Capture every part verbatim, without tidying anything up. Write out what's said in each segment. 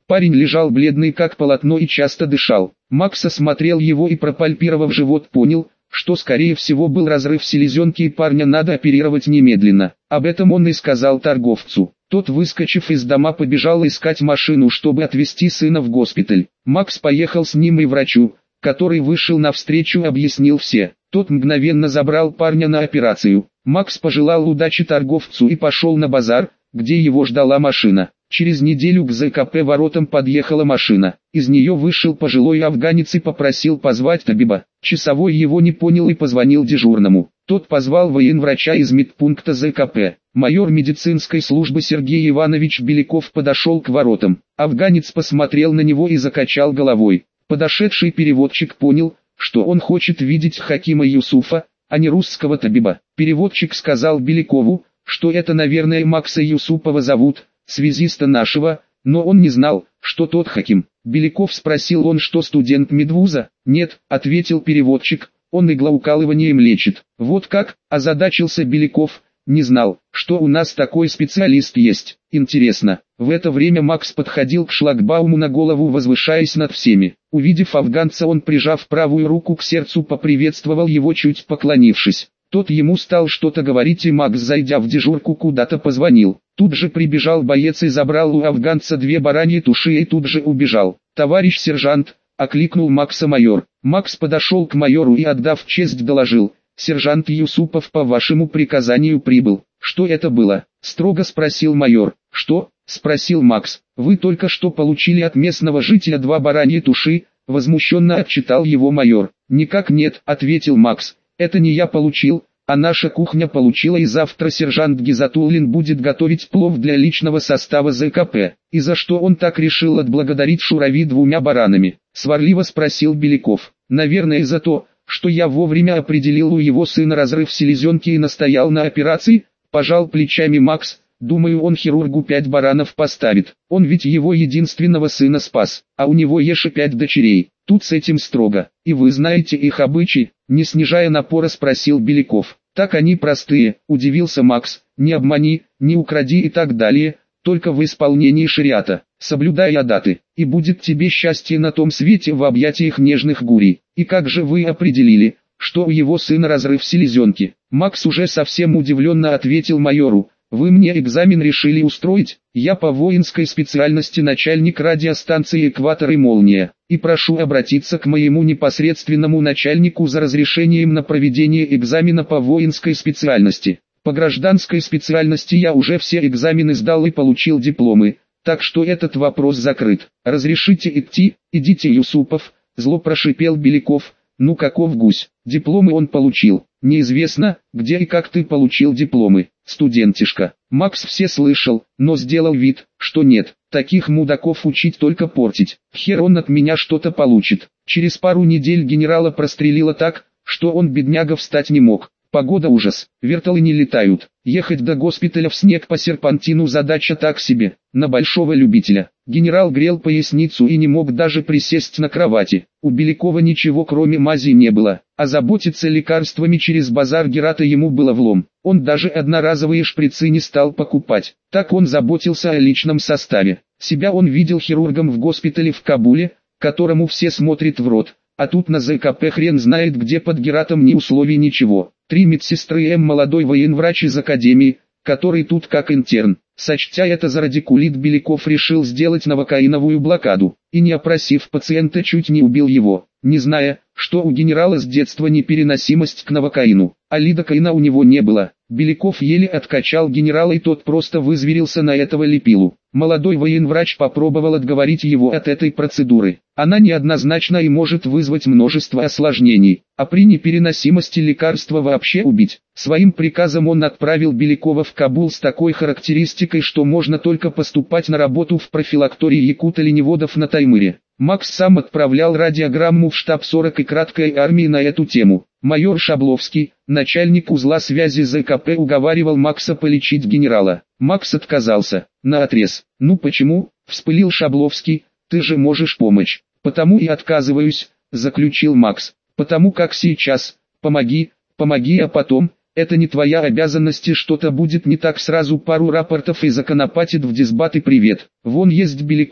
Парень лежал бледный как полотно и часто дышал. Макс осмотрел его и, пропальпировав живот, понял, что скорее всего был разрыв селезенки и парня надо оперировать немедленно. Об этом он и сказал торговцу. Тот, выскочив из дома, побежал искать машину, чтобы отвезти сына в госпиталь. Макс поехал с ним и врачу, который вышел навстречу и объяснил все. Тот мгновенно забрал парня на операцию. Макс пожелал удачи торговцу и пошел на базар, где его ждала машина. Через неделю к ЗКП воротам подъехала машина. Из нее вышел пожилой афганец и попросил позвать табиба. Часовой его не понял и позвонил дежурному. Тот позвал военврача из медпункта ЗКП. Майор медицинской службы Сергей Иванович Беляков подошел к воротам. Афганец посмотрел на него и закачал головой. Подошедший переводчик понял, что он хочет видеть Хакима Юсуфа, а не русского табиба. Переводчик сказал Белякову, что это, наверное, Макса Юсупова зовут, связиста нашего, но он не знал, что тот Хаким. Беляков спросил: он что, студент медвуза? Нет, ответил переводчик, он иглоукалыванием лечит. Вот как, озадачился Беляков, не знал, что у нас такой специалист есть. Интересно. В это время Макс подходил к шлагбауму на голову, возвышаясь над всеми. Увидев афганца, он, прижав правую руку к сердцу, поприветствовал его, чуть поклонившись. Тот ему стал что-то говорить, и Макс, зайдя в дежурку, куда-то позвонил. Тут же прибежал боец и забрал у афганца две бараньи туши и тут же убежал. «Товарищ сержант!» — окликнул Макса майор. Макс подошел к майору и, отдав честь, доложил: «Сержант Юсупов по вашему приказанию прибыл». «Что это было?» — строго спросил майор. «Что?» — спросил Макс. «Вы только что получили от местного жителя два бараньи туши», — возмущенно отчитал его майор. «Никак нет», — ответил Макс. «Это не я получил, а наша кухня получила, и завтра сержант Гизатуллин будет готовить плов для личного состава ЗКП». «И за что он так решил отблагодарить Шурави двумя баранами?» — сварливо спросил Беляков. «Наверное, за то, что я вовремя определил у его сына разрыв селезенки и настоял на операции», — пожал плечами Макс. «Думаю, он хирургу пять баранов поставит. Он ведь его единственного сына спас, а у него ещё пять дочерей. Тут с этим строго. И вы знаете их обычаи?» — не снижая напора спросил Беляков. «Так они простые», — удивился Макс. «Не обмани, не укради и так далее, только в исполнении шариата, соблюдая даты, и будет тебе счастье на том свете в объятиях нежных гурий». «И как же вы определили, что у его сына разрыв селезенки?» Макс уже совсем удивленно ответил майору. «Вы мне экзамен решили устроить? Я по воинской специальности начальник радиостанции «Экватор» и «Молния», и прошу обратиться к моему непосредственному начальнику за разрешением на проведение экзамена по воинской специальности. По гражданской специальности я уже все экзамены сдал и получил дипломы, так что этот вопрос закрыт. Разрешите идти?» «Идите, Юсупов», — зло прошипел Беляков. «Ну каков гусь, дипломы он получил. Неизвестно, где и как ты получил дипломы, студентишка». Макс все слышал, но сделал вид, что нет. Таких мудаков учить только портить. Хер он от меня что-то получит. Через пару недель генерала прострелило так, что он, бедняга, встать не мог. Погода ужас, вертолы не летают. Ехать до госпиталя в снег по серпантину задача так себе, на большого любителя. Генерал грел поясницу и не мог даже присесть на кровати. У Белякова ничего кроме мази не было, а заботиться лекарствами через базар Герата ему было влом. Он даже одноразовые шприцы не стал покупать. Так он заботился о личном составе. Себя он видел хирургом в госпитале в Кабуле, которому все смотрят в рот. А тут на ЗКП хрен знает где, под Гератом ни условий, ничего. Три медсестры М, молодой военврач из академии, который тут как интерн. Сочтя это за радикулит, Беляков решил сделать новокаиновую блокаду, и не опросив пациента, чуть не убил его, не зная, что у генерала с детства непереносимость к новокаину, а лидокаина у него не было. Беляков еле откачал генерала, и тот просто вызверился на этого лепилу. Молодой военврач попробовал отговорить его от этой процедуры. Она неоднозначна и может вызвать множество осложнений, а при непереносимости лекарства вообще убить. Своим приказом он отправил Белякова в Кабул с такой характеристикой, что можно только поступать на работу в профилактории якут-оленеводов на Таймыре. Макс сам отправлял радиограмму в штаб сорок и краткой армии на эту тему. Майор Шабловский, начальник узла связи ЗКП, уговаривал Макса полечить генерала. Макс отказался, наотрез. «Ну почему?» — вспылил Шабловский, «ты же можешь помочь». «Потому и отказываюсь», — заключил Макс. «Потому как сейчас, помоги, помоги, а потом, это не твоя обязанность, и что-то будет не так, сразу пару рапортов и законопатит в дисбат и привет». Вон есть Беляков,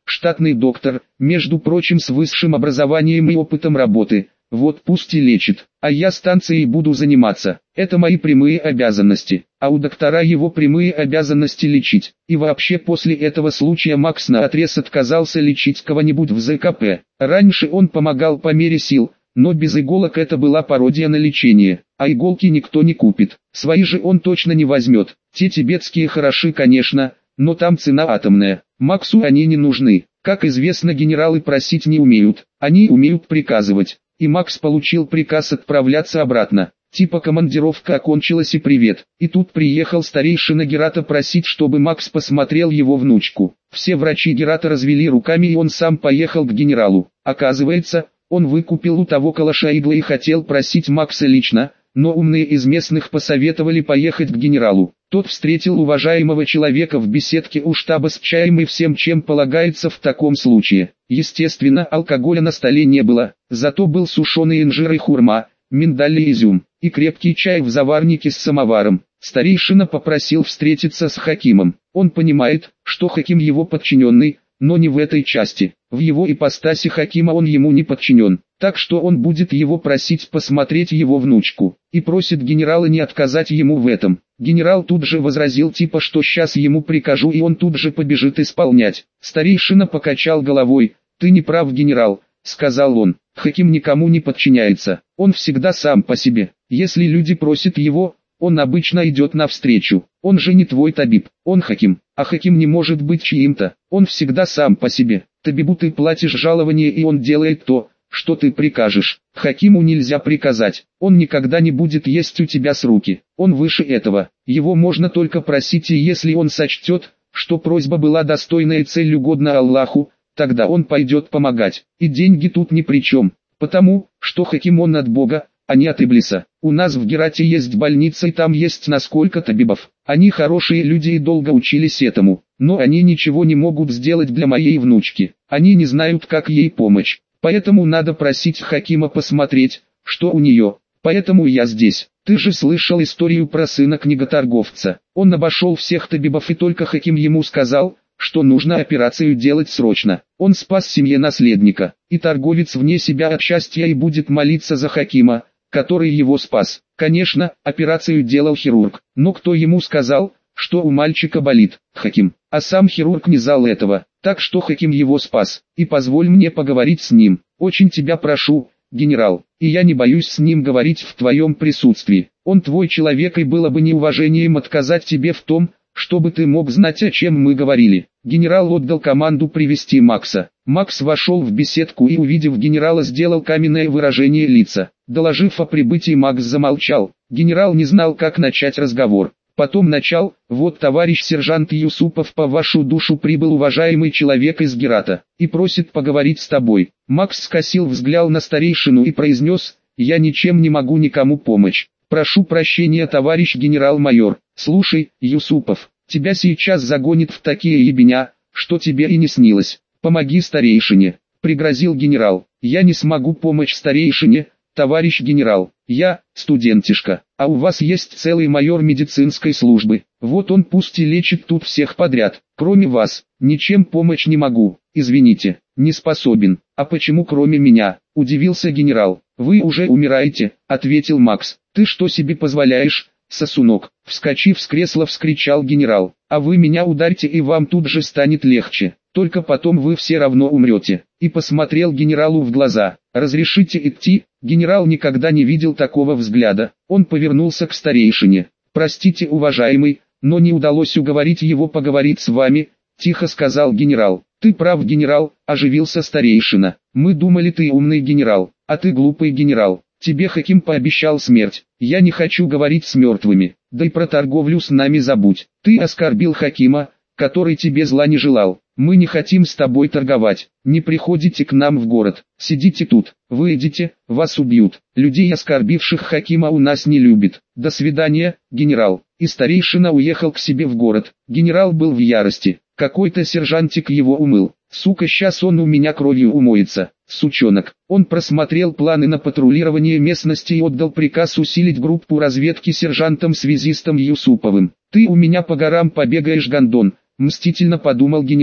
штатный доктор, между прочим с высшим образованием и опытом работы. Вот пусть и лечит, а я станцией буду заниматься. Это мои прямые обязанности, а у доктора его прямые обязанности лечить. И вообще после этого случая Макс наотрез отказался лечить кого-нибудь в зэ ка пэ. Раньше он помогал по мере сил, но без иголок это была пародия на лечение, а иголки никто не купит. Свои же он точно не возьмет. Те тибетские хороши, конечно, но там цена атомная. Максу они не нужны. Как известно, генералы просить не умеют, они умеют приказывать. И Макс получил приказ отправляться обратно. Типа командировка окончилась и привет. И тут приехал старейшина Герата просить, чтобы Макс посмотрел его внучку. Все врачи Герата развели руками, и он сам поехал к генералу. Оказывается, он выкупил у того калаша иглы и хотел просить Макса лично, но умные из местных посоветовали поехать к генералу. Тот встретил уважаемого человека в беседке у штаба с чаем и всем, чем полагается в таком случае. Естественно, алкоголя на столе не было, зато был сушеный инжир и хурма, миндаль и изюм, и крепкий чай в заварнике с самоваром. Старейшина попросил встретиться с Хакимом. Он понимает, что Хаким его подчиненный, но не в этой части. В его ипостаси Хакима он ему не подчинен, так что он будет его просить посмотреть его внучку, и просит генерала не отказать ему в этом. Генерал тут же возразил типа, что сейчас ему прикажу, и он тут же побежит исполнять. Старейшина покачал головой. «Ты не прав, генерал», — сказал он. «Хаким никому не подчиняется, он всегда сам по себе. Если люди просят его, он обычно идет навстречу. Он же не твой табиб, он Хаким, а Хаким не может быть чьим-то, он всегда сам по себе. Табибу ты платишь жалование, и он делает то, что ты прикажешь. Хакиму нельзя приказать, он никогда не будет есть у тебя с руки, он выше этого. Его можно только просить, и если он сочтет, что просьба была достойна и цель угодна Аллаху, тогда он пойдет помогать. И деньги тут ни при чем, потому, что Хаким он от Бога, а не от Иблиса. У нас в Герате есть больница, и там есть насколько табибов. Они хорошие люди и долго учились этому, но они ничего не могут сделать для моей внучки. Они не знают, как ей помочь. Поэтому надо просить Хакима посмотреть, что у нее. Поэтому я здесь. Ты же слышал историю про сына книготорговца. Он обошел всех табибов, и только Хаким ему сказал, что нужно операцию делать срочно. Он спас семье наследника, и торговец вне себя от счастья и будет молиться за Хакима, который его спас. Конечно, операцию делал хирург, но кто ему сказал, что у мальчика болит? Хаким. А сам хирург не знал этого, так что Хаким его спас. И позволь мне поговорить с ним. Очень тебя прошу, генерал, и я не боюсь с ним говорить в твоем присутствии. Он твой человек, и было бы неуважением отказать тебе в том, чтобы ты мог знать, о чем мы говорили. Генерал отдал команду привести Макса. Макс вошел в беседку и, увидев генерала, сделал каменное выражение лица. Доложив о прибытии, Макс замолчал. Генерал не знал, как начать разговор. Потом начал: «Вот товарищ сержант Юсупов, по вашу душу прибыл уважаемый человек из Герата, и просит поговорить с тобой». Макс скосил взгляд на старейшину и произнес: «Я ничем не могу никому помочь. Прошу прощения, товарищ генерал-майор. Слушай, Юсупов, тебя сейчас загонит в такие ебеня, что тебе и не снилось. Помоги старейшине», — пригрозил генерал. «Я не смогу помочь старейшине, товарищ генерал. Я студентишка, а у вас есть целый майор медицинской службы. Вот он пусть и лечит тут всех подряд. Кроме вас, ничем помочь не могу. Извините, не способен». «А почему кроме меня?» — удивился генерал. «Вы уже умираете», — ответил Макс. «Ты что себе позволяешь, сосунок?» — вскочив с кресла, вскричал генерал. «А вы меня ударьте, и вам тут же станет легче. Только потом вы все равно умрете». И посмотрел генералу в глаза. «Разрешите идти?» Генерал никогда не видел такого взгляда. Он повернулся к старейшине. «Простите, уважаемый, но не удалось уговорить его поговорить с вами», — тихо сказал генерал. «Ты прав, генерал», — оживился старейшина. «Мы думали, ты умный генерал, а ты глупый генерал. Тебе Хаким пообещал смерть. Я не хочу говорить с мертвыми. Да и про торговлю с нами забудь. Ты оскорбил Хакима, который тебе зла не желал. Мы не хотим с тобой торговать. Не приходите к нам в город. Сидите тут. Выйдите, вас убьют. Людей, оскорбивших Хакима, у нас не любят. До свидания, генерал». И старейшина уехал к себе в город. Генерал был в ярости. Какой-то сержантик его умыл. Сука, сейчас он у меня кровью умоется. Сучонок. Он просмотрел планы на патрулирование местности и отдал приказ усилить группу разведки сержантом-связистом Юсуповым. «Ты у меня по горам побегаешь, гондон», — мстительно подумал генерал.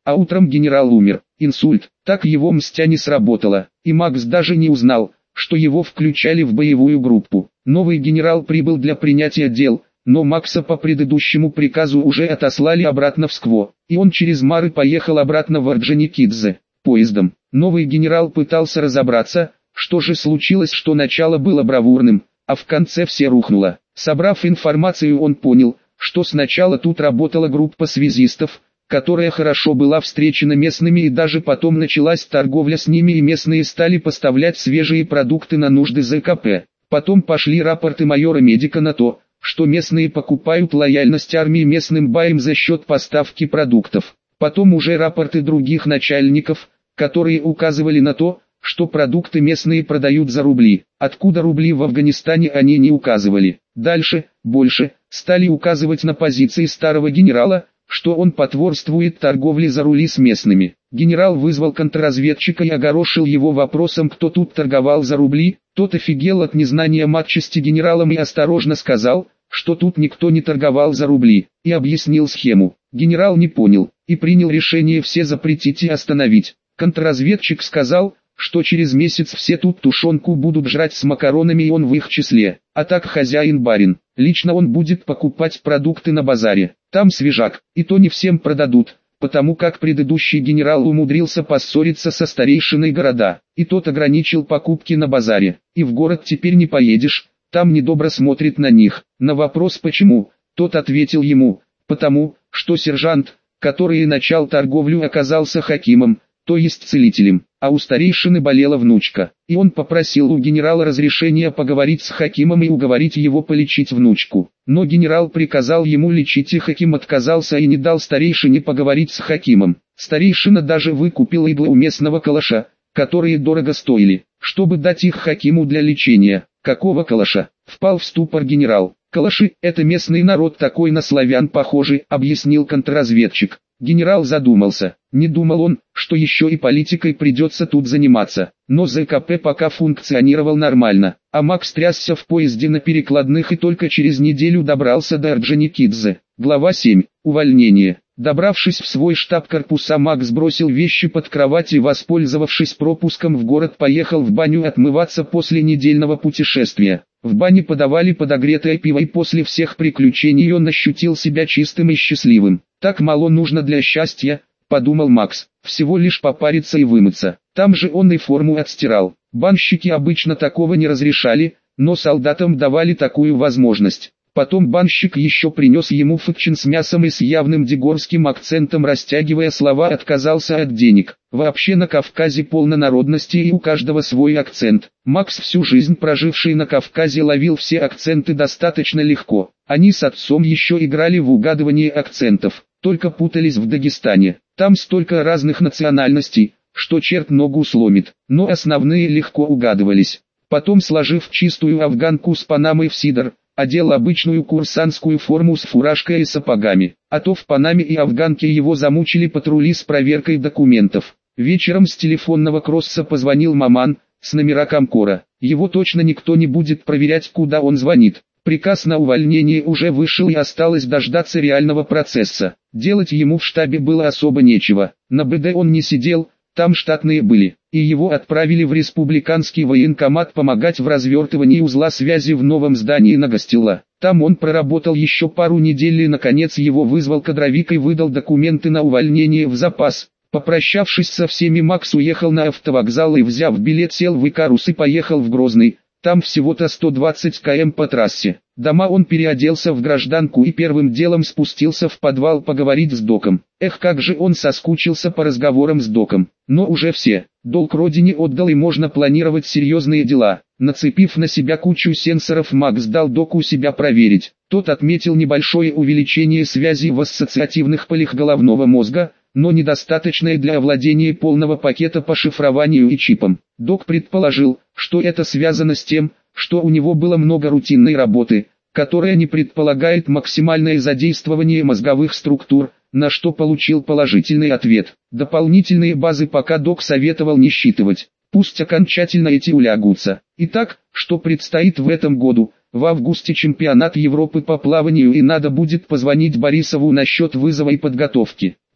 а утром генерал умер. Инсульт. Так его мстя не сработала, и Макс даже не узнал, что его включали в боевую группу. Новый генерал прибыл для принятия дел, но Макса по предыдущему приказу уже отослали обратно в Скво, и он через Мары поехал обратно в Орджоникидзе, поездом. Новый генерал пытался разобраться, что же случилось, что начало было бравурным, а в конце все рухнуло. Собрав информацию, он понял, что сначала тут работала группа связистов, которая хорошо была встречена местными, и даже потом началась торговля с ними, и местные стали поставлять свежие продукты на нужды ЗКП. Потом пошли рапорты майора Медика на то, что местные покупают лояльность армии местным баям за счет поставки продуктов. Потом уже рапорты других начальников, которые указывали на то, что продукты местные продают за рубли. Откуда рубли в Афганистане, они не указывали. Дальше, больше, стали указывать на позиции старого генерала, что он потворствует торговле за рули с местными. Генерал вызвал контрразведчика и огорошил его вопросом, кто тут торговал за рубли. Тот офигел от незнания матчасти генералом и осторожно сказал, что тут никто не торговал за рубли, и объяснил схему. Генерал не понял, и принял решение все запретить и остановить. Контрразведчик сказал, что через месяц все тут тушенку будут жрать с макаронами, и он в их числе. А так хозяин-барин, лично он будет покупать продукты на базаре. Там свежак, и то не всем продадут, потому как предыдущий генерал умудрился поссориться со старейшиной города, и тот ограничил покупки на базаре. И в город теперь не поедешь, там недобро смотрит на них. На вопрос почему, тот ответил ему, потому, что сержант, который начал торговлю, оказался хакимом, то есть целителем, а у старейшины болела внучка, и он попросил у генерала разрешения поговорить с хакимом и уговорить его полечить внучку. Но генерал приказал ему лечить, и хаким отказался и не дал старейшине поговорить с хакимом. Старейшина даже выкупил иглы у местного калаша, которые дорого стоили, чтобы дать их хакиму для лечения. Какого калаша? Впал в ступор генерал. Калаши – это местный народ, такой на славян похожий, объяснил контрразведчик. Генерал задумался. Не думал он, что еще и политикой придется тут заниматься. Но ЗКП пока функционировал нормально, а Макс трясся в поезде на перекладных и только через неделю добрался до Орджоникидзе. Глава семь. Увольнение. Добравшись в свой штаб корпуса, Макс бросил вещи под кровать и, воспользовавшись пропуском в город, поехал в баню отмываться после недельного путешествия. В бане подавали подогретое пиво, и после всех приключений он ощутил себя чистым и счастливым. Так мало нужно для счастья, подумал Макс, всего лишь попариться и вымыться. Там же он и форму отстирал. Банщики обычно такого не разрешали, но солдатам давали такую возможность. Потом банщик еще принес ему фытчин с мясом и с явным дегорским акцентом, растягивая слова, отказался от денег. Вообще на Кавказе полно народности, и у каждого свой акцент. Макс, всю жизнь проживший на Кавказе, ловил все акценты достаточно легко. Они с отцом еще играли в угадывание акцентов, только путались в Дагестане. Там столько разных национальностей, что черт ногу сломит, но основные легко угадывались. Потом, сложив чистую афганку с панамой в сидор, одел обычную курсантскую форму с фуражкой и сапогами, а то в панаме и афганке его замучили патрули с проверкой документов. Вечером с телефонного кросса позвонил маман, с номера Комкора. Его точно никто не будет проверять, куда он звонит. Приказ на увольнение уже вышел, и осталось дождаться реального процесса. Делать ему в штабе было особо нечего. На БД он не сидел, там штатные были, и его отправили в республиканский военкомат помогать в развертывании узла связи в новом здании на Гостила. Там он проработал еще пару недель, и наконец его вызвал кадровик и выдал документы на увольнение в запас. Попрощавшись со всеми, Макс уехал на автовокзал и, взяв билет, сел в Икарус и поехал в Грозный. Там всего-то сто двадцать километров по трассе. Дома он переоделся в гражданку и первым делом спустился в подвал поговорить с доком. Эх, как же он соскучился по разговорам с доком. Но уже все. Долг родине отдал, и можно планировать серьезные дела. Нацепив на себя кучу сенсоров, Макс дал доку себя проверить. Тот отметил небольшое увеличение связей в ассоциативных полях головного мозга, но недостаточное для овладения полного пакета по шифрованию и чипам. Док предположил, что это связано с тем, что у него было много рутинной работы, которая не предполагает максимальное задействование мозговых структур, на что получил положительный ответ. Дополнительные базы пока док советовал не считывать, пусть окончательно эти улягутся. Итак, что предстоит в этом году? В августе чемпионат Европы по плаванию, и надо будет позвонить Борисову насчет вызова и подготовки.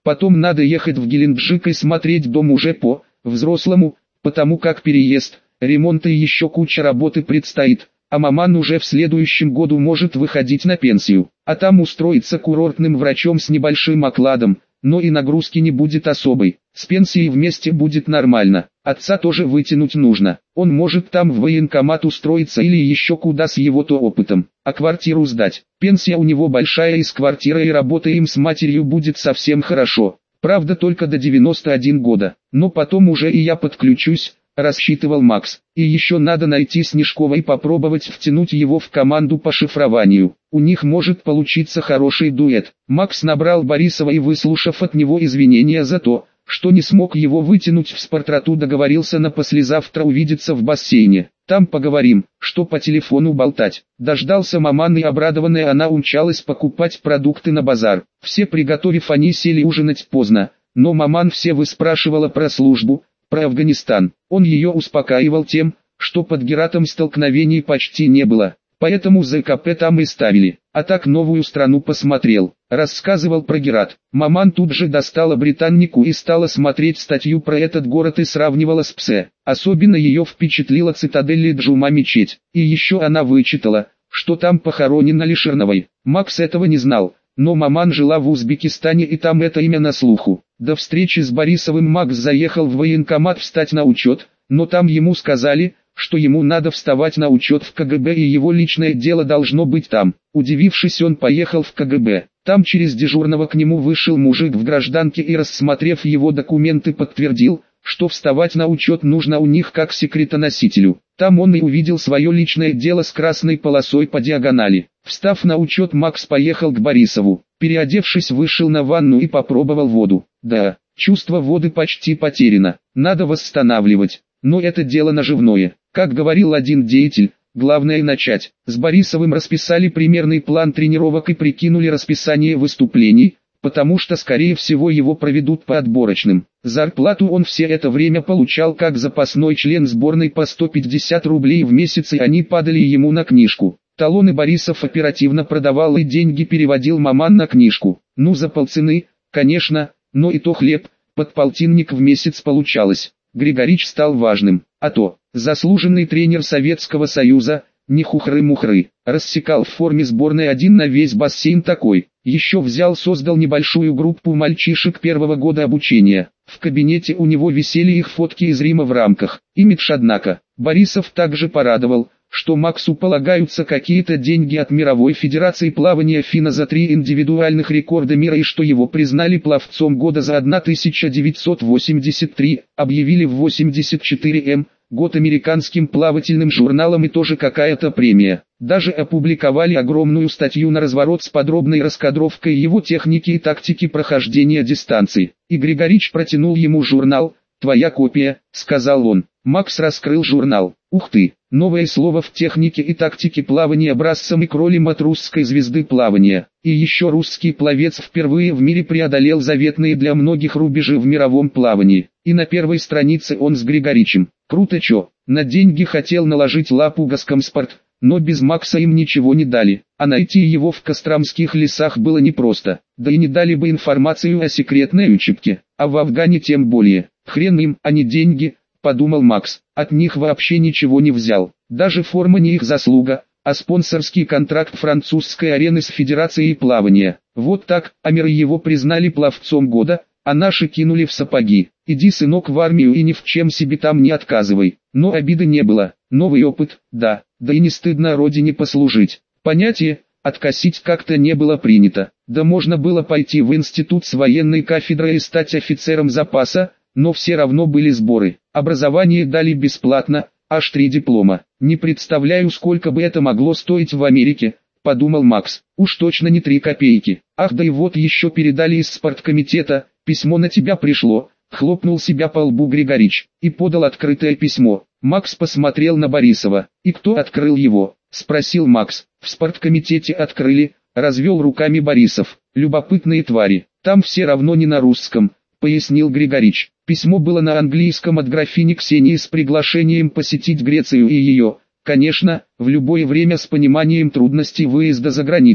Потом надо ехать в Геленджик и смотреть дом уже по-взрослому, потому как переезд, ремонт и еще куча работы предстоит, а маман уже в следующем году может выходить на пенсию, а там устроиться курортным врачом с небольшим окладом, но и нагрузки не будет особой, с пенсией вместе будет нормально, отца тоже вытянуть нужно, он может там в военкомат устроиться или еще куда с его-то опытом, а квартиру сдать, пенсия у него большая и с квартирой и работой им с матерью будет совсем хорошо, правда только до девяноста одного года, но потом уже и я подключусь, рассчитывал Макс, и еще надо найти Снежкова и попробовать втянуть его в команду по шифрованию. У них может получиться хороший дуэт. Макс набрал Борисова и, выслушав от него извинения за то, что не смог его вытянуть в спортроту, договорился на послезавтра увидеться в бассейне. Там поговорим, что по телефону болтать. Дождался маман, и обрадованная она умчалась покупать продукты на базар. Все приготовив, они сели ужинать поздно, но маман все выспрашивала про службу, про Афганистан. Он ее успокаивал тем, что под Гератом столкновений почти не было, поэтому ЗКП там и ставили, а так новую страну посмотрел. Рассказывал про Герат. Маман тут же достала британнику и стала смотреть статью про этот город и сравнивала с Псе. Особенно ее впечатлила цитадель Джума мечеть, и еще она вычитала, что там похоронен Али Ширновой. Макс этого не знал, но маман жила в Узбекистане и там это имя на слуху. До встречи с Борисовым Макс заехал в военкомат встать на учет, но там ему сказали, что ему надо вставать на учет в КГБ и его личное дело должно быть там. Удивившись, он поехал в КГБ. Там через дежурного к нему вышел мужик в гражданке и, рассмотрев его документы, подтвердил, что вставать на учет нужно у них как секретоносителю. Там он и увидел свое личное дело с красной полосой по диагонали. Встав на учет, Макс поехал к Борисову. Переодевшись, вышел на ванну и попробовал воду. Да, чувство воды почти потеряно, надо восстанавливать, но это дело наживное. Как говорил один деятель, главное начать. С Борисовым расписали примерный план тренировок и прикинули расписание выступлений, потому что скорее всего его проведут по отборочным. Зарплату он все это время получал как запасной член сборной по сто пятьдесят рублей в месяц, и они падали ему на книжку. Талоны Борисов оперативно продавал и деньги переводил маман на книжку. Ну за полцены, конечно, но и то хлеб, под полтинник в месяц получалось. Григорич стал важным, а то, заслуженный тренер Советского Союза, не хухры-мухры, рассекал в форме сборной один на весь бассейн такой. Еще взял, создал небольшую группу мальчишек первого года обучения. В кабинете у него висели их фотки из Рима в рамках. Имидж, однако, Борисов также порадовал, что Максу полагаются какие-то деньги от Мировой Федерации плавания ФИНА за три индивидуальных рекорда мира и что его признали пловцом года за тысяча девятьсот восемьдесят три, объявили в восемьдесят четыре эм, год американским плавательным журналом, и тоже какая-то премия. Даже опубликовали огромную статью на разворот с подробной раскадровкой его техники и тактики прохождения дистанций. И Григорич протянул ему журнал. «Твоя копия», — сказал он. Макс раскрыл журнал. Ух ты, новое слово в технике и тактике плавания образцем и кролем от русской звезды плавания. И еще русский пловец впервые в мире преодолел заветные для многих рубежи в мировом плавании. И на первой странице он с Григоричем. Круто чё, на деньги хотел наложить лапу Госкомспорт, но без Макса им ничего не дали, а найти его в Костромских лесах было непросто, да и не дали бы информацию о секретной учебке, а в Афгане тем более. Хрен им, а не деньги, подумал Макс, от них вообще ничего не взял, даже форма не их заслуга, а спонсорский контракт французской арены с Федерацией плавания. Вот так, Амир его признали пловцом года, а наши кинули в сапоги. Иди, сынок, в армию и ни в чем себе там не отказывай. Но обиды не было, новый опыт, да, да и не стыдно родине послужить. Понятие, откосить как-то не было принято. Да можно было пойти в институт с военной кафедрой и стать офицером запаса, но все равно были сборы. Образование дали бесплатно, аж три диплома. Не представляю, сколько бы это могло стоить в Америке, подумал Макс. Уж точно не три копейки. Ах, да и вот еще передали из спорткомитета, письмо на тебя пришло. Хлопнул себя по лбу Григорич и подал открытое письмо. Макс посмотрел на Борисова. «И кто открыл его?» — спросил Макс. «В спорткомитете открыли», — развел руками Борисов. «Любопытные твари, там все равно не на русском», — пояснил Григорич. Письмо было на английском от графини Ксении с приглашением посетить Грецию и ее, конечно, в любое время с пониманием трудностей выезда за границу.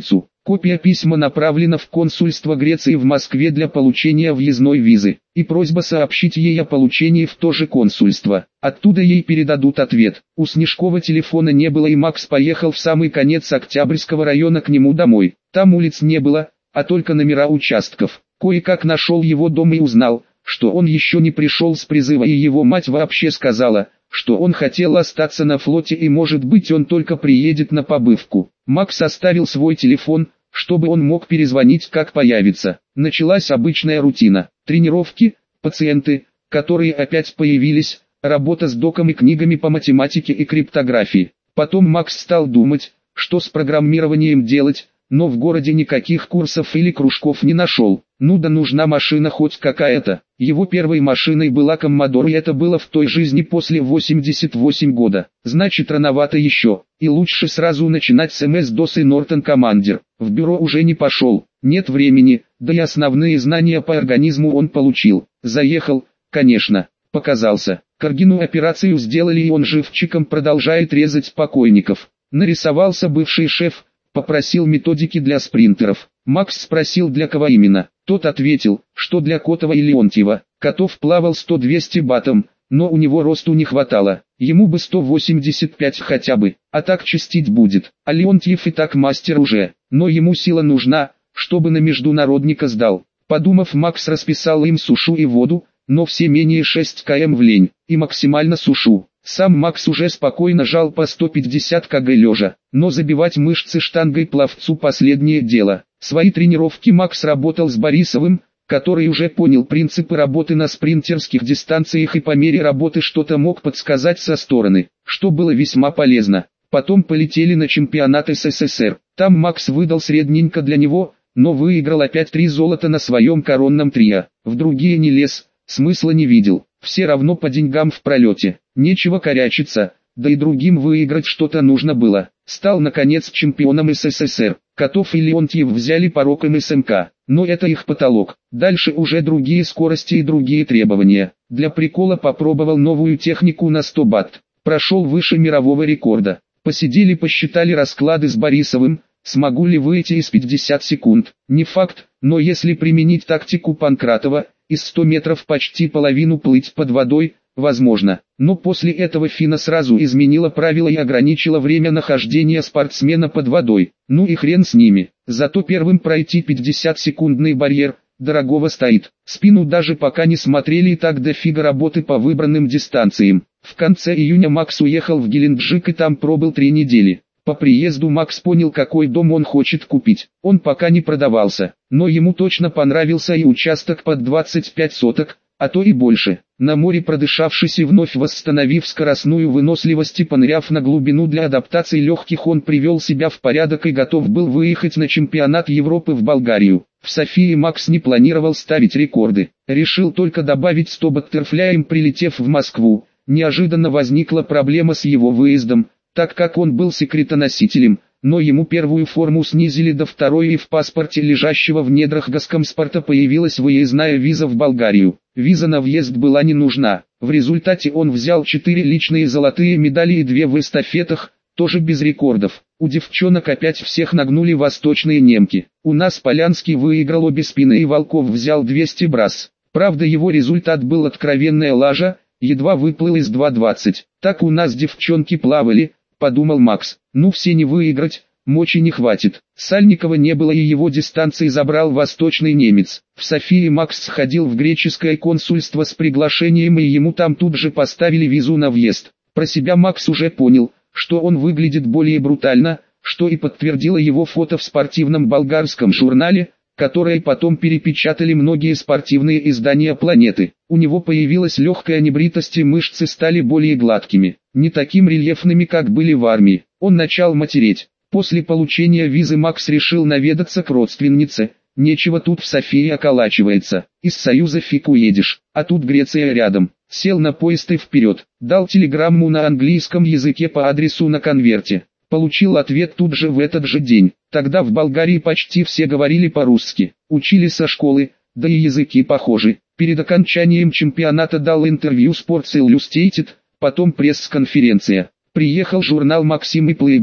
Копия письма направлена в консульство Греции в Москве для получения въездной визы, и просьба сообщить ей о получении в то же консульство. Оттуда ей передадут ответ. У Снежкова телефона не было, и Макс поехал в самый конец Октябрьского района к нему домой. Там улиц не было, а только номера участков. Кое-как нашел его дом и узнал, что он еще не пришел с призыва, и его мать вообще сказала, что он хотел остаться на флоте и может быть он только приедет на побывку. Макс оставил свой телефон, чтобы он мог перезвонить как появится. Началась обычная рутина. Тренировки, пациенты, которые опять появились, работа с доком и книгами по математике и криптографии. Потом Макс стал думать, что с программированием делать, но в городе никаких курсов или кружков не нашел. Ну да нужна машина хоть какая-то. Его первой машиной была Commodore, и это было в той жизни после восемьдесят восьмого года. Значит, рановато еще, и лучше сразу начинать с эм эс-дос и Norton Commander. В бюро уже не пошел, нет времени, да и основные знания по организму он получил. Заехал, конечно, показался. Каргину операцию сделали, и он живчиком продолжает резать покойников. Нарисовался бывший шеф, попросил методики для спринтеров. Макс спросил, для кого именно. Тот ответил, что для Котова и Леонтьева. Котов плавал сто-двести батом, но у него росту не хватало. Ему бы сто восемьдесят пять хотя бы, а так чистить будет. А Леонтьев и так мастер уже, но ему сила нужна, чтобы на международника сдал. Подумав, Макс расписал им сушу и воду, но все менее шесть километров в лень, и максимально сушу. Сам Макс уже спокойно жал по сто пятьдесят килограмм лежа, но забивать мышцы штангой пловцу последнее дело. Свои тренировки Макс работал с Борисовым, который уже понял принципы работы на спринтерских дистанциях и по мере работы что-то мог подсказать со стороны, что было весьма полезно. Потом полетели на чемпионат эс эс эс эр. Там Макс выдал средненько для него, но выиграл опять три золота на своем коронном трио. В другие не лез, смысла не видел. Все равно по деньгам в пролете, нечего корячиться, да и другим выиграть что-то нужно было. Стал наконец чемпионом эс эс эс эр. Котов и Леонтьев взяли по рокам эс эм ка, но это их потолок. Дальше уже другие скорости и другие требования. Для прикола попробовал новую технику на сто бат. Прошел выше мирового рекорда. Посидели, посчитали расклады с Борисовым, смогу ли выйти из пятидесяти секунд. Не факт, но если применить тактику Панкратова, из ста метров почти половину плыть под водой, возможно. Но после этого ФИНА сразу изменила правила и ограничила время нахождения спортсмена под водой. Ну и хрен с ними. Зато первым пройти пятидесятисекундный барьер дорогого стоит. Спину даже пока не смотрели, и так дофига работы по выбранным дистанциям. В конце июня Макс уехал в Геленджик и там пробыл три недели. По приезду Макс понял, какой дом он хочет купить. Он пока не продавался, но ему точно понравился и участок под двадцать пять соток, а то и больше. На море продышавшись и вновь восстановив скоростную выносливость и поныряв на глубину для адаптации легких, он привел себя в порядок и готов был выехать на чемпионат Европы в Болгарию. В Софии Макс не планировал ставить рекорды, решил только добавить сто баттерфляем. Прилетев в Москву, неожиданно возникла проблема с его выездом, так как он был секретоносителем, но ему первую форму снизили до второй, и в паспорте лежащего в недрах Госкомспорта появилась выездная виза в Болгарию. Виза на въезд была не нужна. В результате он взял четыре личные золотые медали и две в эстафетах, тоже без рекордов. У девчонок опять всех нагнули восточные немки. У нас Полянский выиграл обе спины, и Волков взял двести брас. Правда, его результат был откровенная лажа, едва выплыл из два двадцать. Так у нас девчонки плавали, подумал Макс. Ну все не выиграть, мочи не хватит. Сальникова не было, и его дистанции забрал восточный немец. В Софии Макс сходил в греческое консульство с приглашением, и ему там тут же поставили визу на въезд. Про себя Макс уже понял, что он выглядит более брутально, что и подтвердило его фото в спортивном болгарском журнале, которое потом перепечатали многие спортивные издания планеты. У него появилась легкая небритость, и мышцы стали более гладкими, не таким рельефными, как были в армии. Он начал матереть. После получения визы Макс решил наведаться к родственнице. Нечего тут в Софии околачивается. Из Союза фиг уедешь, а тут Греция рядом. Сел на поезд и вперед. Дал телеграмму на английском языке по адресу на конверте. Получил ответ тут же в этот же день. Тогда в Болгарии почти все говорили по-русски. Учили со школы, да и языки похожи. Перед окончанием чемпионата дал интервью Sports Illustrated, потом пресс-конференция. Приехал журнал «Максим» и «Плейбой».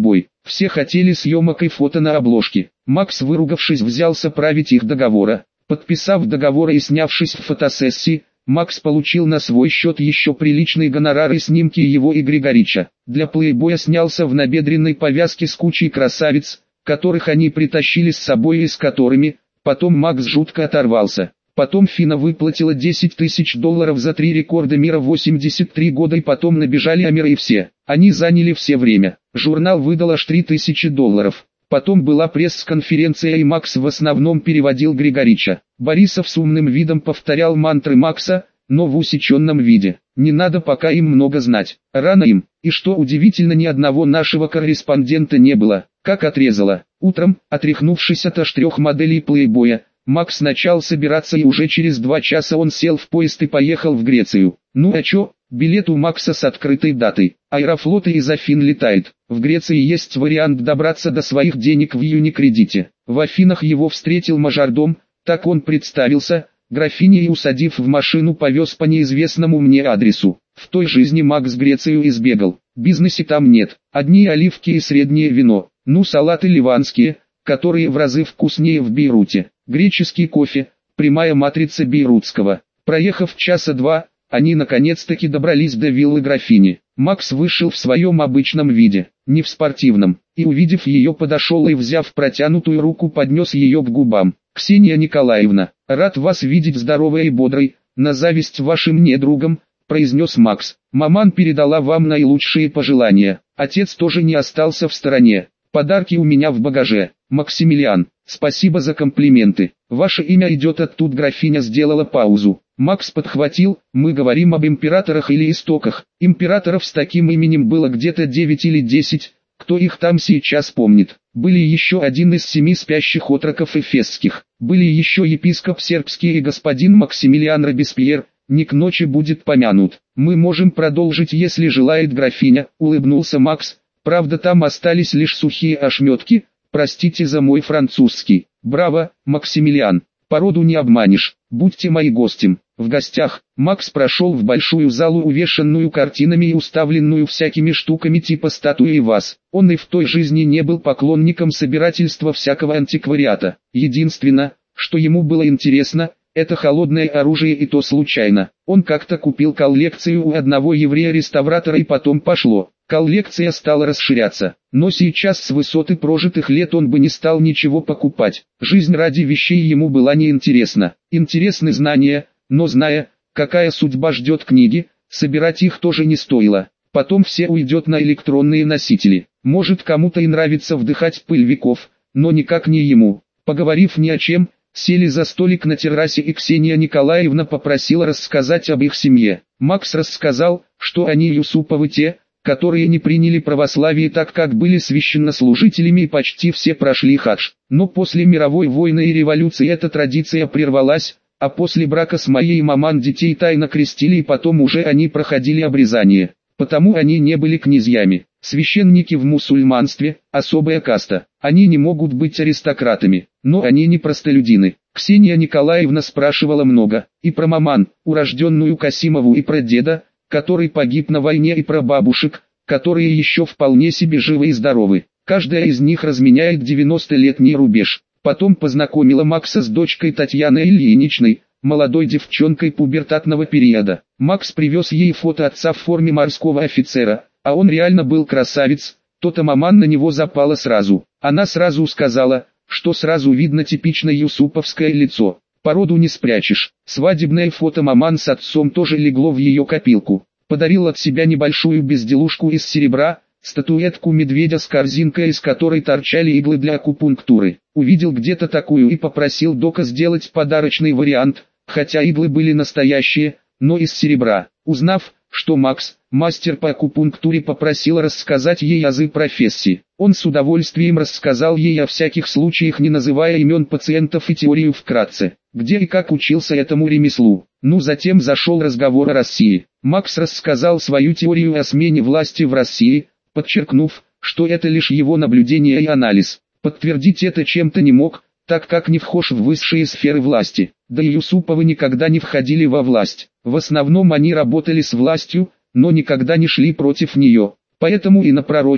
Все хотели съемок и фото на обложке. Макс, выругавшись, взялся править их договора. Подписав договор и снявшись в фотосессии, Макс получил на свой счет еще приличные гонорары и снимки его и Григорича. Для плейбоя снялся в набедренной повязке с кучей красавиц, которых они притащили с собой и с которыми, потом Макс жутко оторвался. Потом Фина выплатила десять тысяч долларов за три рекорда мира в восемьдесят три года, и потом набежали Амир и все. Они заняли все время. Журнал выдал аж три тысячи долларов. Потом была пресс-конференция, и Макс в основном переводил Григорича. Борисов с умным видом повторял мантры Макса, но в усеченном виде. Не надо пока им много знать. Рано им. И что удивительно, ни одного нашего корреспондента не было. Как отрезало. Утром, отряхнувшись от аж трех моделей плейбоя, Макс начал собираться, и уже через два часа он сел в поезд и поехал в Грецию. Ну а чё? Билет у Макса с открытой датой. Аэрофлот из Афин летает. В Греции есть вариант добраться до своих денег в Юникредите. В Афинах его встретил мажордом, так он представился, графиня, и, усадив в машину, повез по неизвестному мне адресу. В той жизни Макс Грецию избегал. Бизнеса там нет. Одни оливки и среднее вино. Ну, салаты ливанские, которые в разы вкуснее в Бейруте. Греческий кофе, прямая матрица бейрутского. Проехав часа два, они наконец-таки добрались до виллы графини. Макс вышел в своем обычном виде, не в спортивном, и, увидев ее, подошел и, взяв протянутую руку, поднес ее к губам. «Ксения Николаевна, рад вас видеть здоровой и бодрой, на зависть вашим недругам», — произнес Макс. «Маман передала вам наилучшие пожелания, отец тоже не остался в стороне. Подарки у меня в багаже. Максимилиан, спасибо за комплименты. Ваше имя идет оттуда». Графиня сделала паузу. Макс подхватил: «Мы говорим об императорах или истоках. Императоров с таким именем было где-то девять или десять, кто их там сейчас помнит. Были еще один из семи спящих отроков эфесских. Были еще епископ сербский и господин Максимилиан Робеспьер, не к ночи будет помянут. Мы можем продолжить, если желает графиня», — улыбнулся Макс. «Правда, там остались лишь сухие ошметки, простите за мой французский». «Браво, Максимилиан, породу не обманешь, будьте мои гостем». В гостях Макс прошел в большую залу, увешанную картинами и уставленную всякими штуками типа статуи и ваз. Он и в той жизни не был поклонником собирательства всякого антиквариата. Единственное, что ему было интересно, это холодное оружие, и то случайно. Он как-то купил коллекцию у одного еврея-реставратора, и потом пошло. Коллекция стала расширяться, но сейчас с высоты прожитых лет он бы не стал ничего покупать. Жизнь ради вещей ему была неинтересна. Интересны знания, но, зная, какая судьба ждет книги, собирать их тоже не стоило. Потом все уйдет на электронные носители. Может, кому-то и нравится вдыхать пыль веков, но никак не ему. Поговорив ни о чем, сели за столик на террасе, и Ксения Николаевна попросила рассказать об их семье. Макс рассказал, что они Юсуповы, те, которые не приняли православие, так как были священнослужителями, и почти все прошли хадж. Но после мировой войны и революции эта традиция прервалась, а после брака с моей маман детей тайно крестили, и потом уже они проходили обрезание. Потому они не были князьями. Священники в мусульманстве – особая каста. Они не могут быть аристократами, но они не простолюдины. Ксения Николаевна спрашивала много, и про маман, урожденную Касимову, и про деда, который погиб на войне, и про бабушек, которые еще вполне себе живы и здоровы. Каждая из них разменяет девяностолетний рубеж. Потом познакомила Макса с дочкой Татьяной Ильиничной, молодой девчонкой пубертатного периода. Макс привез ей фото отца в форме морского офицера, а он реально был красавец, то-то маман на него запала сразу. Она сразу сказала, что сразу видно типичное юсуповское лицо. Породу не спрячешь. Свадебное фото маман с отцом тоже легло в ее копилку. Подарил от себя небольшую безделушку из серебра, статуэтку медведя с корзинкой, из которой торчали иглы для акупунктуры. Увидел где-то такую и попросил дока сделать подарочный вариант, хотя иглы были настоящие, но из серебра. Узнав, что Макс, мастер по акупунктуре, попросил рассказать ей азы профессии, он с удовольствием рассказал ей о всяких случаях, не называя имен пациентов, и теорию вкратце, где и как учился этому ремеслу. Ну, затем зашел разговор о России. Макс рассказал свою теорию о смене власти в России, подчеркнув, что это лишь его наблюдение и анализ. Подтвердить это чем-то не мог, так как не вхож в высшие сферы власти. Да и Юсуповы никогда не входили во власть. В основном они работали с властью, но никогда не шли против нее. Поэтому и напророчил,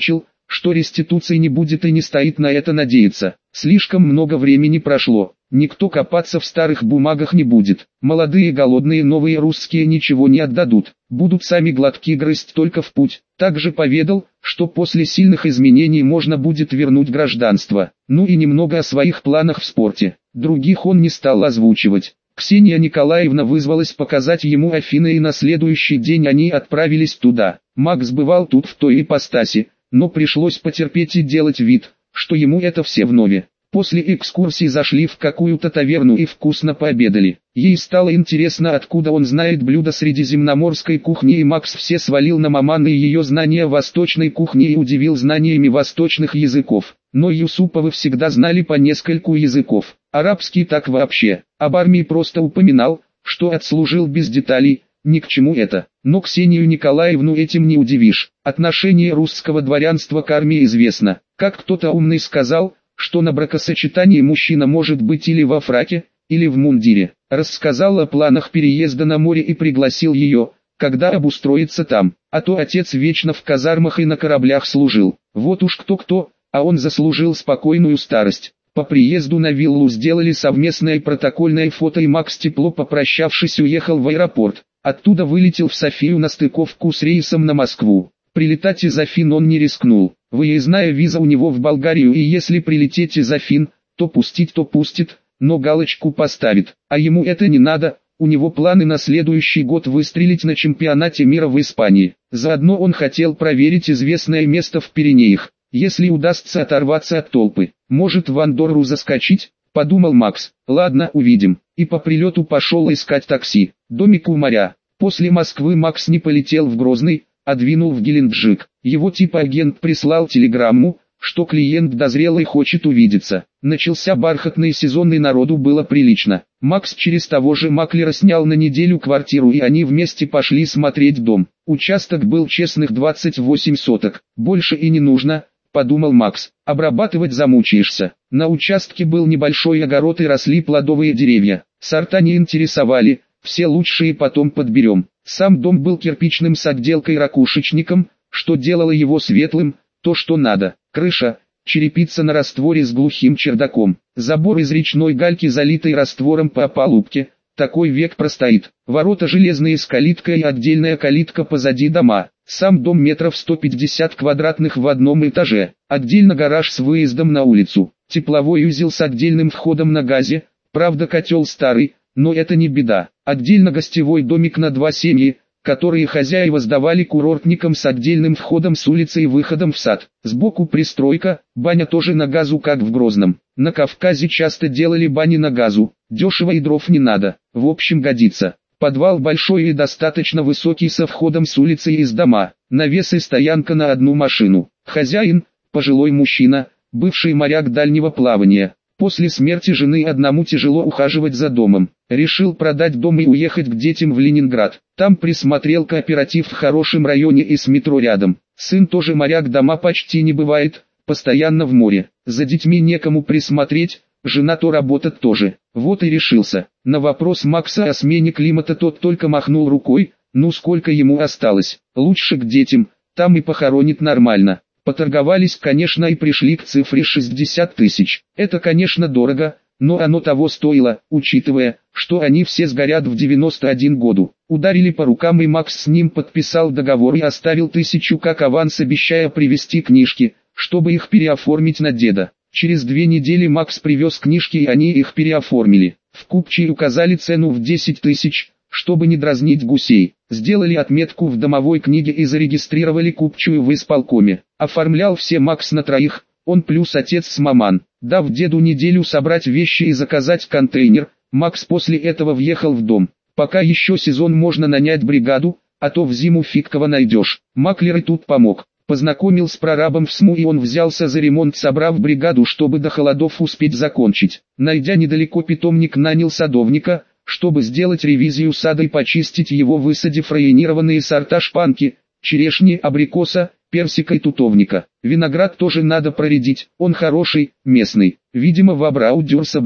что реституции не будет и не стоит на это надеяться. Слишком много времени прошло, никто копаться в старых бумагах не будет. Молодые голодные новые русские ничего не отдадут, будут сами глотки грызть только в путь. Также поведал, что после сильных изменений можно будет вернуть гражданство. Ну и немного о своих планах в спорте. Других он не стал озвучивать. Ксения Николаевна вызвалась показать ему Афины, и на следующий день они отправились туда. Макс бывал тут в той ипостаси, но пришлось потерпеть и делать вид, что ему это все вновь. После экскурсии зашли в какую-то таверну и вкусно пообедали. Ей стало интересно, откуда он знает блюда средиземноморской кухни, и Макс все свалил на маман и ее знания восточной кухни и удивил знаниями восточных языков. Но Юсуповы всегда знали по нескольку языков. Арабский так вообще. Об армии просто упоминал, что отслужил без деталей. Ни к чему это. Но Ксению Николаевну этим не удивишь. Отношение русского дворянства к армии известно. Как кто-то умный сказал, что на бракосочетании мужчина может быть или во фраке, или в мундире. Рассказал о планах переезда на море и пригласил ее, когда обустроится там. А то отец вечно в казармах и на кораблях служил. Вот уж кто-кто, а он заслужил спокойную старость. По приезду на виллу сделали совместное протокольное фото, и Макс, тепло попрощавшись, уехал в аэропорт. Оттуда вылетел в Софию на стыковку с рейсом на Москву. Прилетать из Афин он не рискнул. Выездная виза у него в Болгарию, и если прилететь из Афин, то пустить то пустит, но галочку поставит. А ему это не надо, у него планы на следующий год выстрелить на чемпионате мира в Испании. Заодно он хотел проверить известное место в Пиренеях. Если удастся оторваться от толпы, может в Андорру заскочить, подумал Макс. Ладно, увидим. И по прилету пошел искать такси. Домик у моря. После Москвы Макс не полетел в Грозный, а двинул в Геленджик. Его типа агент прислал телеграмму, что клиент дозрел и хочет увидеться. Начался бархатный сезон, и народу было прилично. Макс через того же маклера снял на неделю квартиру, и они вместе пошли смотреть дом. Участок был честных двадцать восемь соток. Больше и не нужно, подумал Макс. Обрабатывать замучаешься. На участке был небольшой огород и росли плодовые деревья. Сорта не интересовали, все лучшие потом подберем. Сам дом был кирпичным с отделкой-ракушечником, что делало его светлым, то что надо. Крыша, черепица на растворе с глухим чердаком. Забор из речной гальки, залитый раствором по опалубке. Такой век простоит. Ворота железные с калиткой и отдельная калитка позади дома. Сам дом метров сто пятьдесят квадратных в одном этаже. Отдельно гараж с выездом на улицу. Тепловой узел с отдельным входом на газе. Правда, котел старый, но это не беда. Отдельно гостевой домик на два семьи, которые хозяева сдавали курортникам с отдельным входом с улицы и выходом в сад. Сбоку пристройка, баня тоже на газу, как в Грозном. На Кавказе часто делали бани на газу, дешево и дров не надо, в общем годится. Подвал большой и достаточно высокий со входом с улицы и из дома, навес и стоянка на одну машину. Хозяин, пожилой мужчина, бывший моряк дальнего плавания. После смерти жены одному тяжело ухаживать за домом. Решил продать дом и уехать к детям в Ленинград. Там присмотрел кооператив в хорошем районе и с метро рядом. Сын тоже моряк, дома почти не бывает, постоянно в море. За детьми некому присмотреть, жена то работает тоже. Вот и решился. На вопрос Макса о смене климата тот только махнул рукой. Ну сколько ему осталось? Лучше к детям, там и похоронит нормально. Поторговались, конечно, и пришли к цифре шестьдесят тысяч. Это, конечно, дорого, но оно того стоило, учитывая, что они все сгорят в девяносто один году. Ударили по рукам, и Макс с ним подписал договор и оставил тысячу как аванс, обещая привезти книжки, чтобы их переоформить на деда. Через две недели Макс привез книжки, и они их переоформили. В купчей указали цену в десять тысяч, чтобы не дразнить гусей. Сделали отметку в домовой книге и зарегистрировали купчую в исполкоме. Оформлял все Макс на троих, он плюс отец с маман. Дав деду неделю собрать вещи и заказать контейнер, Макс после этого въехал в дом. Пока еще сезон, можно нанять бригаду, а то в зиму фиг кого найдешь. Маклер и тут помог. Познакомил с прорабом в СМУ, и он взялся за ремонт, собрав бригаду, чтобы до холодов успеть закончить. Найдя недалеко питомник, нанял садовника, чтобы сделать ревизию сада и почистить его, высадив районированные сорта шпанки, черешни, абрикоса, персика и тутовника. Виноград тоже надо проредить, он хороший, местный. Видимо, в Абрау-Дюр собрали.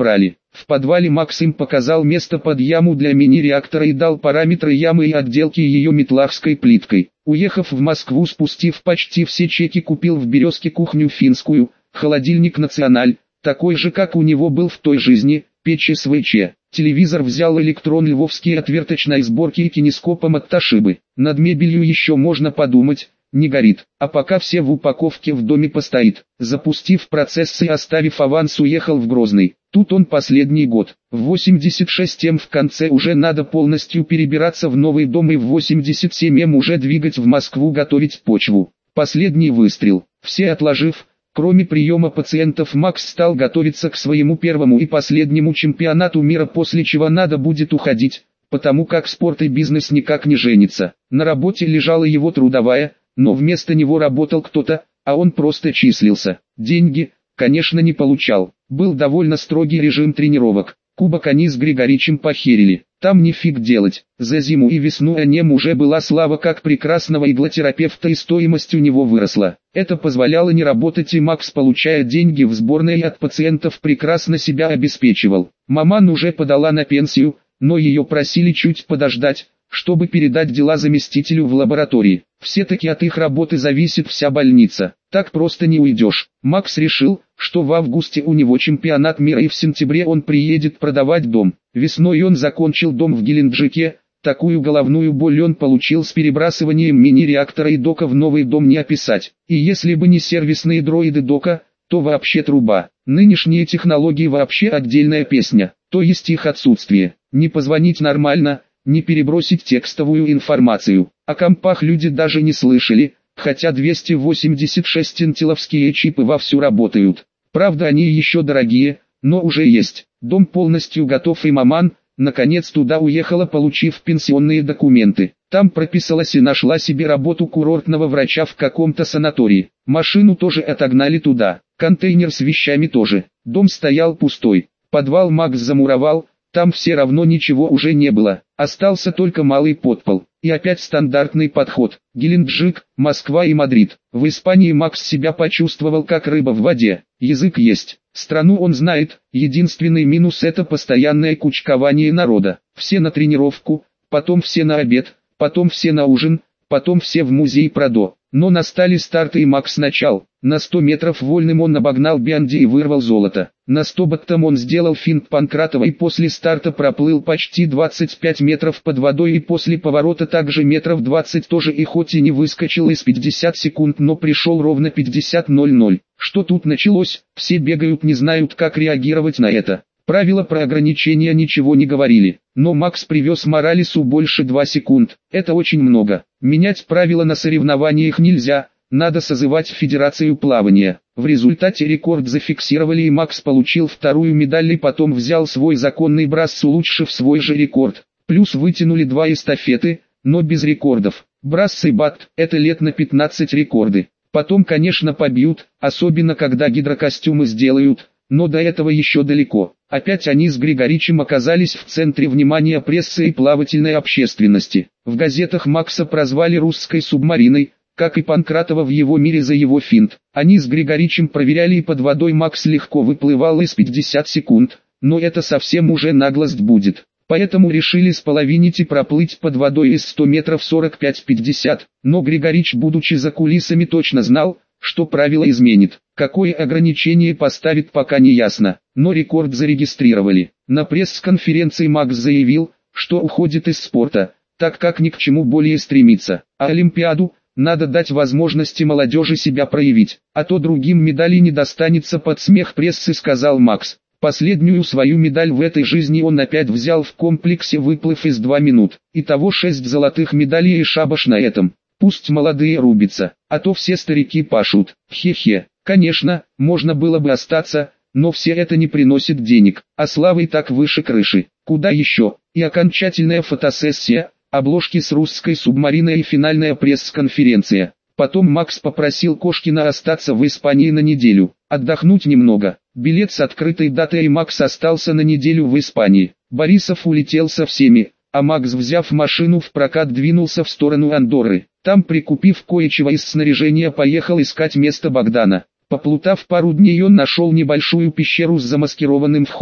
В подвале Макс им показал место под яму для мини-реактора и дал параметры ямы и отделки ее метлахской плиткой. Уехав в Москву, спустив почти все чеки, купил в Березке кухню финскую, холодильник «Националь», такой же как у него был в той жизни, печь эс вэ че. Телевизор взял электрон львовский отверточной сборки и кинескопом от Тошибы. Над мебелью еще можно подумать, не горит, а пока все в упаковке в доме постоит. Запустив процесс и оставив аванс, уехал в Грозный. Тут он последний год. В восемьдесят шестом в конце уже надо полностью перебираться в новый дом, и в восемьдесят седьмом уже двигать в Москву, готовить почву. Последний выстрел. Все отложив, кроме приема пациентов, Макс стал готовиться к своему первому и последнему чемпионату мира, после чего надо будет уходить, потому как спорт и бизнес никак не женятся. На работе лежала его трудовая, но вместо него работал кто-то, а он просто числился. Деньги, конечно, не получал. Был довольно строгий режим тренировок. Кубок они с Григоричем похерили. Там нифиг делать. За зиму и весну о нем уже была слава как прекрасного иглотерапевта, и стоимость у него выросла. Это позволяло не работать, и Макс, получая деньги в сборной от пациентов, прекрасно себя обеспечивал. Маман уже подала на пенсию, но ее просили чуть подождать, чтобы передать дела заместителю в лаборатории. Все-таки от их работы зависит вся больница. Так просто не уйдешь. Макс решил, что в августе у него чемпионат мира, и в сентябре он приедет продавать дом. Весной он закончил дом в Геленджике. Такую головную боль он получил с перебрасыванием мини-реактора и дока в новый дом не описать. И если бы не сервисные дроиды дока, то вообще труба. Нынешние технологии вообще отдельная песня, то есть их отсутствие. Не позвонить нормально, не перебросить текстовую информацию. О компах люди даже не слышали, хотя двести восемьдесят шесть интеловские чипы вовсю работают. Правда, они еще дорогие, но уже есть. Дом полностью готов, и маман, наконец, туда уехала, получив пенсионные документы. Там прописалась и нашла себе работу курортного врача в каком-то санатории. Машину тоже отогнали туда, контейнер с вещами тоже. Дом стоял пустой. Подвал Макс замуровал. Там все равно ничего уже не было, остался только малый подпол. И опять стандартный подход: Геленджик, Москва и Мадрид. В Испании Макс себя почувствовал как рыба в воде. Язык есть, страну он знает, единственный минус — это постоянное кучкование народа. Все на тренировку, потом все на обед, потом все на ужин, потом все в музей Прадо. Но настали старты, и Макс начал. На сто метров вольным он обогнал Бянди и вырвал золото. На сто баттом он сделал финт Панкратова и после старта проплыл почти двадцать пять метров под водой, и после поворота также метров двадцать тоже, и хоть и не выскочил из пятьдесят секунд, но пришел ровно пятьдесят ноль ноль. Что тут началось? Все бегают, не знают, как реагировать на это. Правила про ограничения ничего не говорили, но Макс привез Моралесу больше двух секунд. Это очень много. Менять правила на соревнованиях нельзя, надо созывать федерацию плавания. В результате рекорд зафиксировали, и Макс получил вторую медаль, и потом взял свой законный брас, улучшив свой же рекорд. Плюс вытянули два эстафеты, но без рекордов. Брас и бат – это лет на пятнадцать рекорды. Потом, конечно, побьют, особенно когда гидрокостюмы сделают, но до этого еще далеко. Опять они с Григоричем оказались в центре внимания прессы и плавательной общественности. В газетах Макса прозвали русской субмариной, как и Панкратова в его мире за его финт. Они с Григоричем проверяли, и под водой Макс легко выплывал из пятидесяти секунд, но это совсем уже наглость будет. Поэтому решили споловинить и проплыть под водой из ста метров сорок пять пятьдесят. Но Григорич, будучи за кулисами, точно знал, что правило изменит. Какое ограничение поставит, пока не ясно, но рекорд зарегистрировали. На пресс-конференции Макс заявил, что уходит из спорта, так как ни к чему более стремится. А Олимпиаду надо дать возможности молодежи себя проявить, а то другим медали не достанется, под смех прессы сказал Макс. Последнюю свою медаль в этой жизни он опять взял в комплексе, выплыв из двух минут. Итого шесть золотых медалей, и шабаш на этом. Пусть молодые рубятся, а то все старики пашут. Хе-хе. Конечно, можно было бы остаться, но все это не приносит денег, а слава и так выше крыши. Куда еще? И окончательная фотосессия, обложки с русской субмариной и финальная пресс-конференция. Потом Макс попросил Кошкина остаться в Испании на неделю, отдохнуть немного. Билет с открытой датой, и Макс остался на неделю в Испании. Борисов улетел со всеми, а Макс, взяв машину в прокат, двинулся в сторону Андорры. Там, прикупив кое-чего из снаряжения, поехал искать место Богдана. Поплутав пару дней, он нашел небольшую пещеру с замаскированным входом.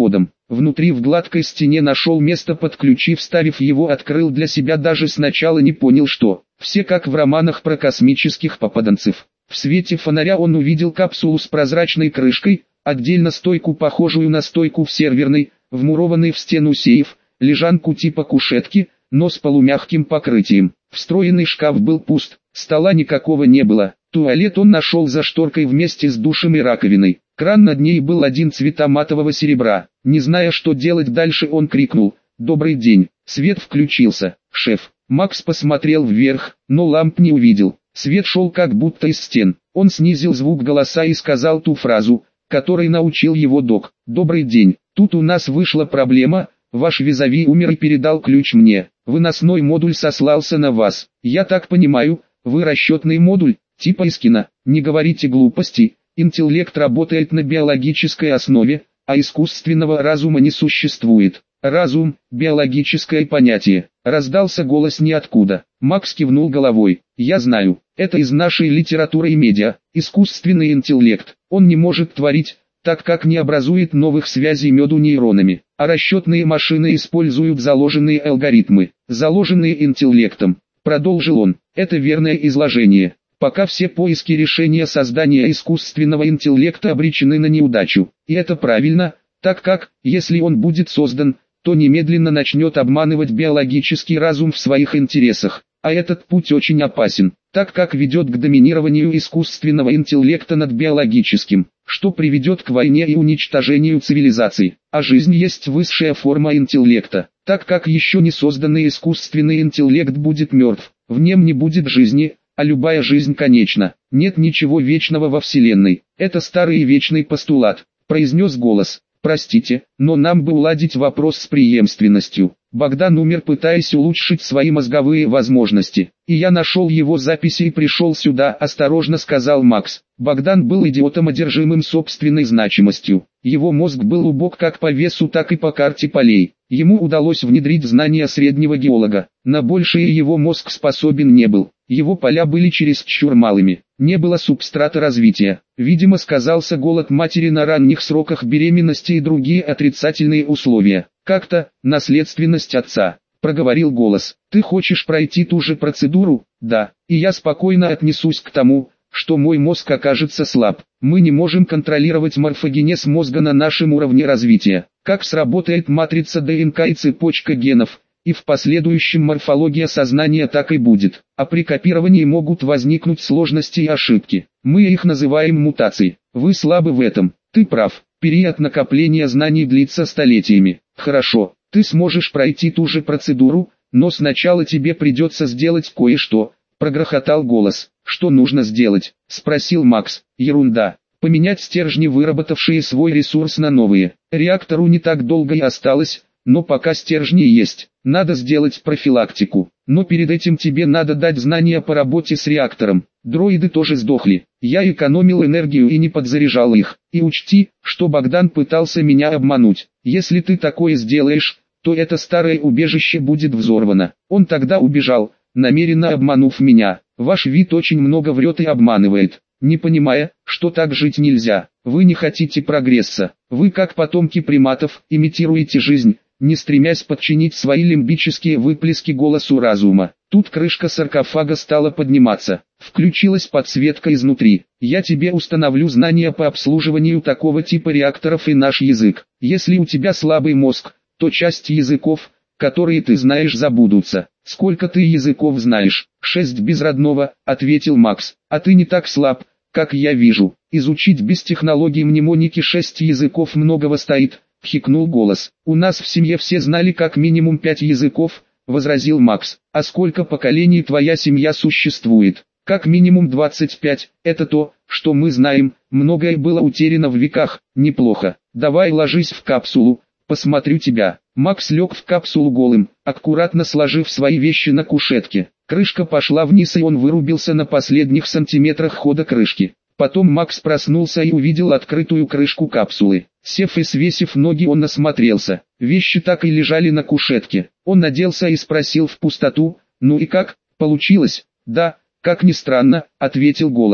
Внутри в гладкой стене нашел место под ключ и, вставив его, открыл для себя, даже сначала не понял что. Все как в романах про космических попаданцев. В свете фонаря он увидел капсулу с прозрачной крышкой, отдельно стойку, похожую на стойку в серверной, вмурованный в стену сейф, лежанку типа кушетки, но с полумягким покрытием. Встроенный шкаф был пуст, стола никакого не было. Туалет он нашел за шторкой вместе с душем и раковиной. Кран над ней был один цвета матового серебра. Не зная, что делать дальше, он крикнул: «Добрый день!» Свет включился. «Шеф!» Макс посмотрел вверх, но ламп не увидел. Свет шел как будто из стен. Он снизил звук голоса и сказал ту фразу, которой научил его док. «Добрый день, тут у нас вышла проблема, ваш визави умер и передал ключ мне. Выносной модуль сослался на вас. Я так понимаю, вы расчетный модуль, типа из кино. Не говорите глупости, интеллект работает на биологической основе, а искусственного разума не существует. Разум – биологическое понятие». Раздался голос ниоткуда. Макс кивнул головой. «Я знаю, это из нашей литературы и медиа. Искусственный интеллект. Он не может творить, так как не образует новых связей между нейронами. А расчетные машины используют заложенные алгоритмы, заложенные интеллектом». Продолжил он. «Это верное изложение. Пока все поиски решения создания искусственного интеллекта обречены на неудачу. И это правильно, так как, если он будет создан, то немедленно начнет обманывать биологический разум в своих интересах. А этот путь очень опасен, так как ведет к доминированию искусственного интеллекта над биологическим, что приведет к войне и уничтожению цивилизаций. А жизнь есть высшая форма интеллекта, так как еще не созданный искусственный интеллект будет мертв, в нем не будет жизни, а любая жизнь конечна. Нет ничего вечного во Вселенной. Это старый и вечный постулат», — произнес голос. «Простите, но нам бы уладить вопрос с преемственностью. Богдан умер, пытаясь улучшить свои мозговые возможности. И я нашел его записи и пришел сюда», — осторожно сказал Макс. Богдан был идиотом, одержимым собственной значимостью. Его мозг был убог как по весу, так и по карте полей. Ему удалось внедрить знания среднего геолога. На большее его мозг способен не был. Его поля были чересчур малыми. Не было субстрата развития. Видимо, сказался голод матери на ранних сроках беременности и другие отрицательные условия. «Как-то, наследственность отца», — проговорил голос. «Ты хочешь пройти ту же процедуру?» «Да, и я спокойно отнесусь к тому, что мой мозг окажется слаб. Мы не можем контролировать морфогенез мозга на нашем уровне развития. Как сработает матрица ДНК и цепочка генов, и в последующем морфология сознания так и будет. А при копировании могут возникнуть сложности и ошибки. Мы их называем мутацией. Вы слабы в этом. Ты прав. Период накопления знаний длится столетиями. Хорошо, ты сможешь пройти ту же процедуру, но сначала тебе придется сделать кое-что», — прогрохотал голос. «Что нужно сделать?» — спросил Макс. «Ерунда. Поменять стержни, выработавшие свой ресурс, на новые. Реактору не так долго и осталось, но пока стержни есть, надо сделать профилактику. Но перед этим тебе надо дать знания по работе с реактором. Дроиды тоже сдохли. Я экономил энергию и не подзаряжал их. И учти, что Богдан пытался меня обмануть. Если ты такое сделаешь, то это старое убежище будет взорвано. Он тогда убежал, намеренно обманув меня. Ваш вид очень много врет и обманывает, не понимая, что так жить нельзя. Вы не хотите прогресса. Вы, как потомки приматов, имитируете жизнь, не стремясь подчинить свои лимбические выплески голосу разума. Тут крышка саркофага стала подниматься. Включилась подсветка изнутри. «Я тебе установлю знания по обслуживанию такого типа реакторов и наш язык. Если у тебя слабый мозг, то часть языков, которые ты знаешь, забудутся». «Сколько ты языков знаешь?» «Шесть без родного», — ответил Макс. «А ты не так слаб, как я вижу. Изучить без технологий мнемоники шесть языков многого стоит», — хикнул голос. «У нас в семье все знали как минимум пять языков», — возразил Макс. «А сколько поколений твоя семья существует?» «Как минимум двадцать пять, это то, что мы знаем, многое было утеряно в веках». «Неплохо. Давай ложись в капсулу, посмотрю тебя». Макс лег в капсулу голым, аккуратно сложив свои вещи на кушетке. Крышка пошла вниз, и он вырубился на последних сантиметрах хода крышки. Потом Макс проснулся и увидел открытую крышку капсулы. Сев и свесив ноги, он осмотрелся. Вещи так и лежали на кушетке. Он оделся и спросил в пустоту: «Ну и как, получилось?» «Да, как ни странно», — ответил голос.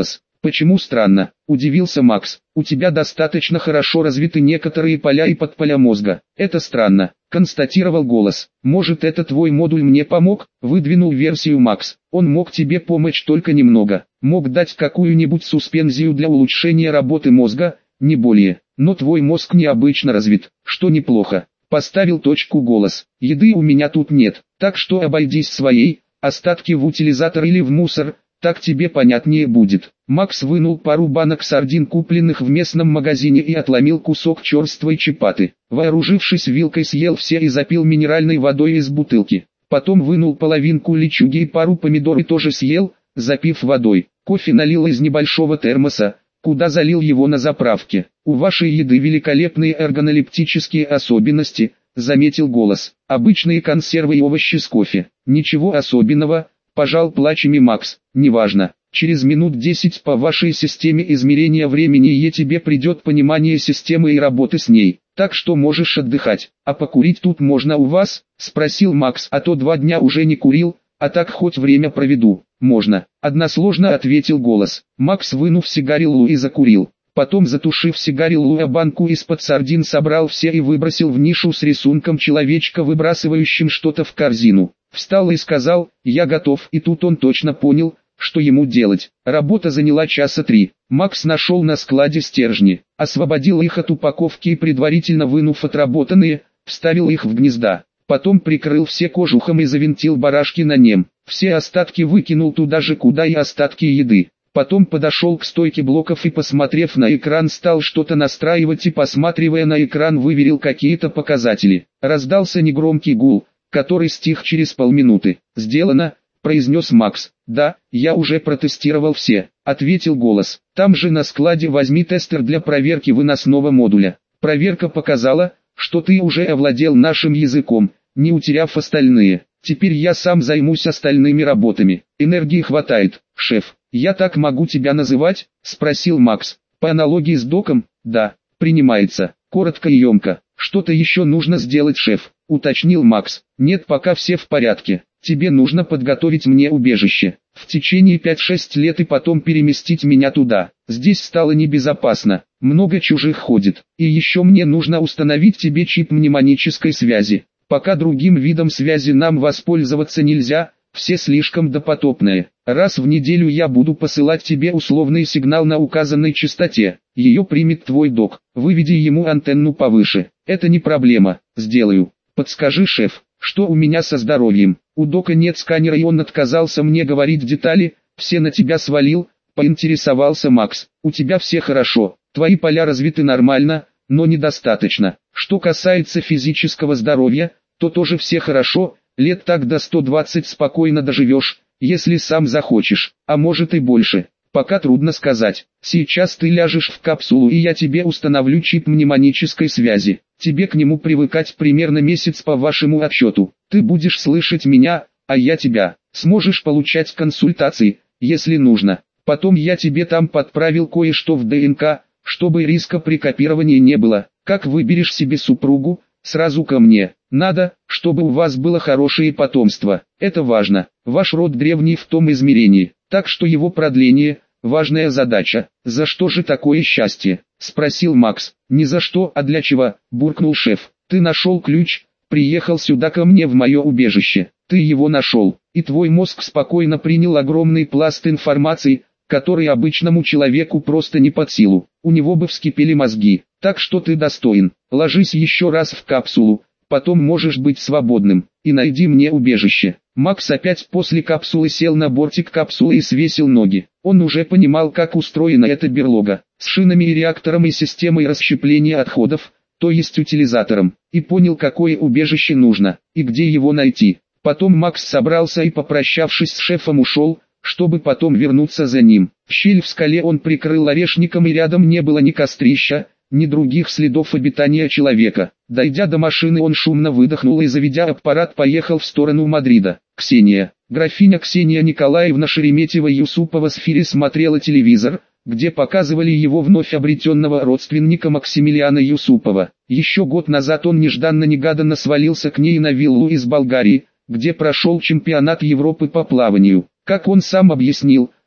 Почему странно? Удивился Макс. У тебя достаточно хорошо развиты некоторые поля и подполя мозга. Это странно, констатировал голос. Может, это твой модуль мне помог? Выдвинул версию Макс. Он мог тебе помочь только немного. Мог дать какую-нибудь суспензию для улучшения работы мозга, не более. Но твой мозг необычно развит, что неплохо. Поставил точку голос. Еды у меня тут нет, так что обойдись своей, остатки в утилизатор или в мусор, так тебе понятнее будет. Макс вынул пару банок сардин, купленных в местном магазине, и отломил кусок черствой чапаты. Вооружившись вилкой, съел все и запил минеральной водой из бутылки. Потом вынул половинку личуги и пару помидор и тоже съел, запив водой. Кофе налил из небольшого термоса, куда залил его на заправке. «У вашей еды великолепные эргонолептические особенности», — заметил голос. «Обычные консервы и овощи с кофе. Ничего особенного», — пожал плечами Макс. «Неважно. Через минут десять по вашей системе измерения времени Е тебе придет понимание системы и работы с ней. Так что можешь отдыхать. А покурить тут можно у вас?» — спросил Макс. «А то два дня уже не курил, а так хоть время проведу». «Можно», — односложно ответил голос. Макс, вынув сигариллу, и закурил. Потом, затушив сигариллу, а банку из-под сардин собрал все и выбросил в нишу с рисунком человечка, выбрасывающим что-то в корзину. Встал и сказал: «Я готов». И тут он точно понял, что ему делать. Работа заняла часа три. Макс нашел на складе стержни, освободил их от упаковки и, предварительно вынув отработанные, вставил их в гнезда. Потом прикрыл все кожухом и завинтил барашки на нем. Все остатки выкинул туда же, куда и остатки еды. Потом подошел к стойке блоков и, посмотрев на экран, стал что-то настраивать и, посматривая на экран, выверил какие-то показатели. Раздался негромкий гул, который стих через полминуты. «Сделано», — произнес Макс. «Да, я уже протестировал все», — ответил голос. «Там же на складе возьми тестер для проверки выносного модуля. Проверка показала, что ты уже овладел нашим языком, не утеряв остальные. Теперь я сам займусь остальными работами. Энергии хватает, шеф». «Я так могу тебя называть?» — спросил Макс. «По аналогии с доком?» «Да, принимается». Коротко и емко. «Что-то еще нужно сделать, шеф?» — уточнил Макс. «Нет, пока все в порядке. Тебе нужно подготовить мне убежище. В течение пяти-шести лет и потом переместить меня туда. Здесь стало небезопасно. Много чужих ходит. И еще мне нужно установить тебе чип мнемонической связи. Пока другим видом связи нам воспользоваться нельзя, все слишком допотопные. Раз в неделю я буду посылать тебе условный сигнал на указанной частоте. Ее примет твой док. Выведи ему антенну повыше. Это не проблема. Сделаю. Подскажи, шеф, что у меня со здоровьем? У дока нет сканера, и он отказался мне говорить детали. Все на тебя свалил», — поинтересовался Макс. «У тебя все хорошо. Твои поля развиты нормально, но недостаточно. Что касается физического здоровья, то тоже все хорошо. Лет так до ста двадцати спокойно доживешь, если сам захочешь, а может и больше. Пока трудно сказать. Сейчас ты ляжешь в капсулу, и я тебе установлю чип мнемонической связи. Тебе к нему привыкать примерно месяц по вашему отчету. Ты будешь слышать меня, а я тебя. Сможешь получать консультации, если нужно. Потом я тебе там подправил кое-что в ДНК, чтобы риска при копировании не было. Как выберешь себе супругу, сразу ко мне. Надо, чтобы у вас было хорошее потомство. Это важно. Ваш род древний в том измерении, так что его продление – важная задача. «За что же такое счастье?» – спросил Макс. «Не за что, а для чего?» – буркнул шеф. «Ты нашел ключ, приехал сюда ко мне в мое убежище. Ты его нашел, и твой мозг спокойно принял огромный пласт информации, который обычному человеку просто не под силу. У него бы вскипели мозги. Так что ты достоин. Ложись еще раз в капсулу. Потом можешь быть свободным, и найди мне убежище». Макс опять после капсулы сел на бортик капсулы и свесил ноги. Он уже понимал, как устроена эта берлога, с шинами и реактором и системой расщепления отходов, то есть утилизатором, и понял, какое убежище нужно, и где его найти. Потом Макс собрался и, попрощавшись с шефом, ушел, чтобы потом вернуться за ним. Щель в скале он прикрыл орешником, и рядом не было ни кострища, ни других следов обитания человека. Дойдя до машины, он шумно выдохнул и, заведя аппарат, поехал в сторону Мадрида. Ксения, графиня Ксения Николаевна Шереметьева-Юсупова с Фири смотрела телевизор, где показывали его вновь обретенного родственника Максимилиана Юсупова. Еще год назад он нежданно-негаданно свалился к ней на виллу из Болгарии, где прошел чемпионат Европы по плаванию. Как он сам объяснил,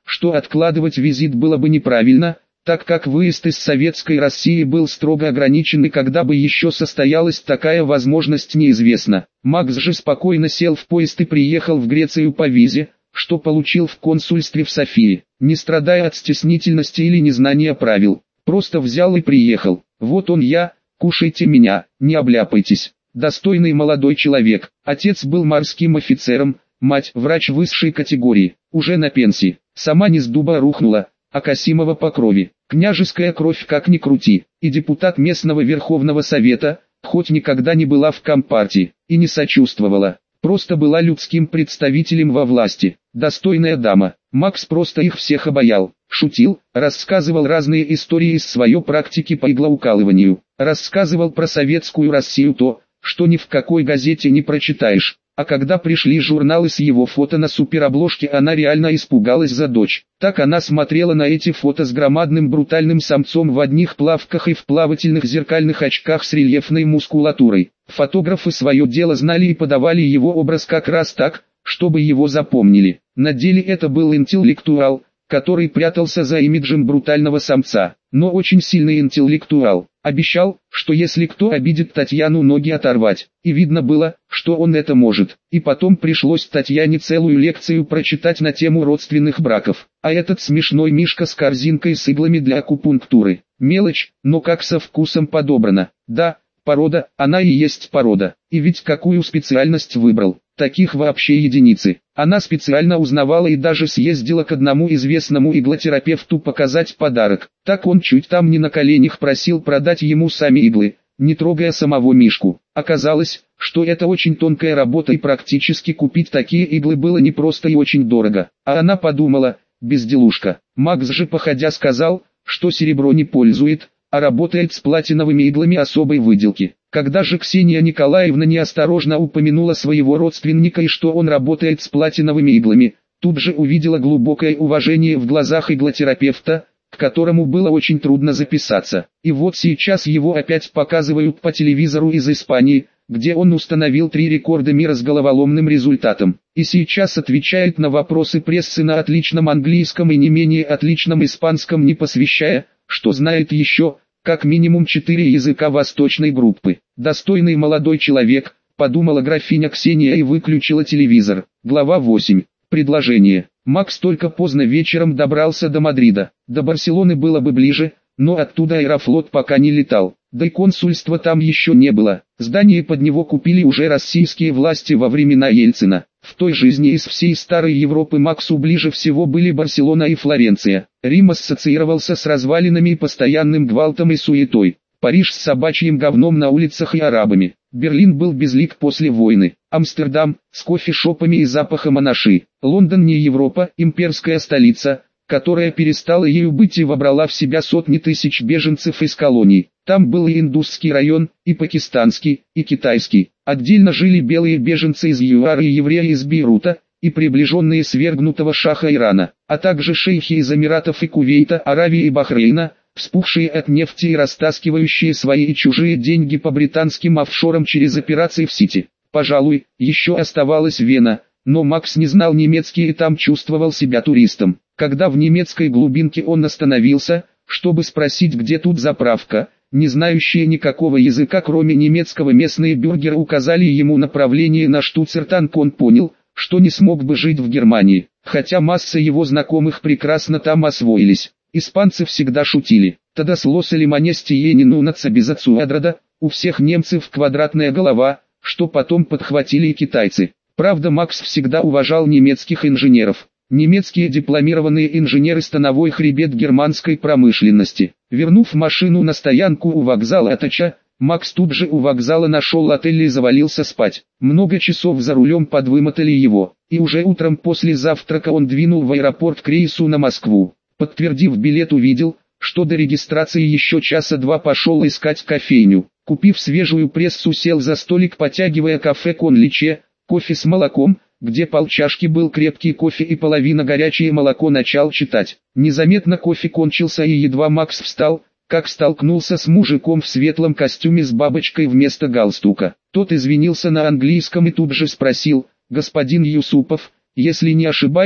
что откладывать визит было бы неправильно, так как выезд из Советской России был строго ограничен и когда бы еще состоялась такая возможность неизвестно. Макс же спокойно сел в поезд и приехал в Грецию по визе, что получил в консульстве в Софии, не страдая от стеснительности или незнания правил. Просто взял и приехал. Вот он я, кушайте меня, не обляпайтесь. Достойный молодой человек. Отец был морским офицером, мать врач высшей категории, уже на пенсии. Сама не с дуба рухнула, а Касимова по крови. Княжеская кровь как ни крути. И депутат местного Верховного Совета, хоть никогда не была в Компартии, и не сочувствовала. Просто была людским представителем во власти. Достойная дама. Макс просто их всех обаял. Шутил, рассказывал разные истории из своей практики по иглоукалыванию. Рассказывал про советскую Россию то, что ни в какой газете не прочитаешь. А когда пришли журналы с его фото на суперобложке, она реально испугалась за дочь. Так она смотрела на эти фото с громадным брутальным самцом в одних плавках и в плавательных зеркальных очках с рельефной мускулатурой. Фотографы свое дело знали и подавали его образ как раз так, чтобы его запомнили. На деле это был интеллектуал, который прятался за имиджем брутального самца, но очень сильный интеллектуал. Обещал, что если кто обидит Татьяну, ноги оторвать, и видно было, что он это может. И потом пришлось Татьяне целую лекцию прочитать на тему родственных браков. А этот смешной мишка с корзинкой с иглами для акупунктуры. Мелочь, но как со вкусом подобрана. Да, порода, она и есть порода. И ведь какую специальность выбрал? Таких вообще единицы. Она специально узнавала и даже съездила к одному известному иглотерапевту показать подарок. Так он чуть там не на коленях просил продать ему сами иглы, не трогая самого мишку. Оказалось, что это очень тонкая работа и практически купить такие иглы было непросто и очень дорого. А она подумала, безделушка. Макс же походя сказал, что серебро не пользует, а работает с платиновыми иглами особой выделки. Когда же Ксения Николаевна неосторожно упомянула своего родственника и что он работает с платиновыми иглами, тут же увидела глубокое уважение в глазах иглотерапевта, к которому было очень трудно записаться. И вот сейчас его опять показывают по телевизору из Испании, где он установил три рекорда мира с головоломным результатом. И сейчас отвечает на вопросы прессы на отличном английском и не менее отличном испанском, не посвящая, что знает еще, как минимум четыре языка восточной группы. Достойный молодой человек, подумала графиня Ксения и выключила телевизор. Глава восемь. Предложение. Макс только поздно вечером добрался до Мадрида. До Барселоны было бы ближе, но оттуда Аэрофлот пока не летал. Да и консульства там еще не было. Здание под него купили уже российские власти во времена Ельцина. В той жизни из всей старой Европы Максу ближе всего были Барселона и Флоренция. Рим ассоциировался с развалинами и постоянным гвалтом и суетой. Париж с собачьим говном на улицах и арабами. Берлин был безлик после войны. Амстердам с кофешопами и запахом анаши. Лондон не Европа, имперская столица, которая перестала ею быть и вобрала в себя сотни тысяч беженцев из колоний. Там был и индусский район, и пакистанский, и китайский. Отдельно жили белые беженцы из ЮАР и евреи из Бейрута, и приближенные свергнутого шаха Ирана, а также шейхи из Эмиратов и Кувейта, Аравии и Бахрейна, вспухшие от нефти и растаскивающие свои и чужие деньги по британским офшорам через операции в Сити. Пожалуй, еще оставалась Вена, но Макс не знал немецкий и там чувствовал себя туристом. Когда в немецкой глубинке он остановился, чтобы спросить, где тут заправка, не знающие никакого языка кроме немецкого местные бюргеры указали ему направление на Штуцертанк, он понял, что не смог бы жить в Германии, хотя масса его знакомых прекрасно там освоились. Испанцы всегда шутили: «Тадас лос алиманести енину нацабизацуадрада», у всех немцев квадратная голова, что потом подхватили и китайцы. Правда, Макс всегда уважал немецких инженеров. Немецкие дипломированные инженеры — становой хребет германской промышленности. Вернув машину на стоянку у вокзала Атача, Макс тут же у вокзала нашел отель и завалился спать. Много часов за рулем подвымотали его, и уже утром после завтрака он двинул в аэропорт к рейсу на Москву. Подтвердив билет, увидел, что до регистрации еще часа два, пошел искать кофейню. Купив свежую прессу, сел за столик, потягивая кафе «Конличе», кофе с молоком, где полчашки был крепкий кофе и половина горячее молоко, начал читать. Незаметно кофе кончился, и едва Макс встал, как столкнулся с мужиком в светлом костюме с бабочкой вместо галстука. Тот извинился на английском и тут же спросил: «Господин Юсупов, если не ошибаюсь,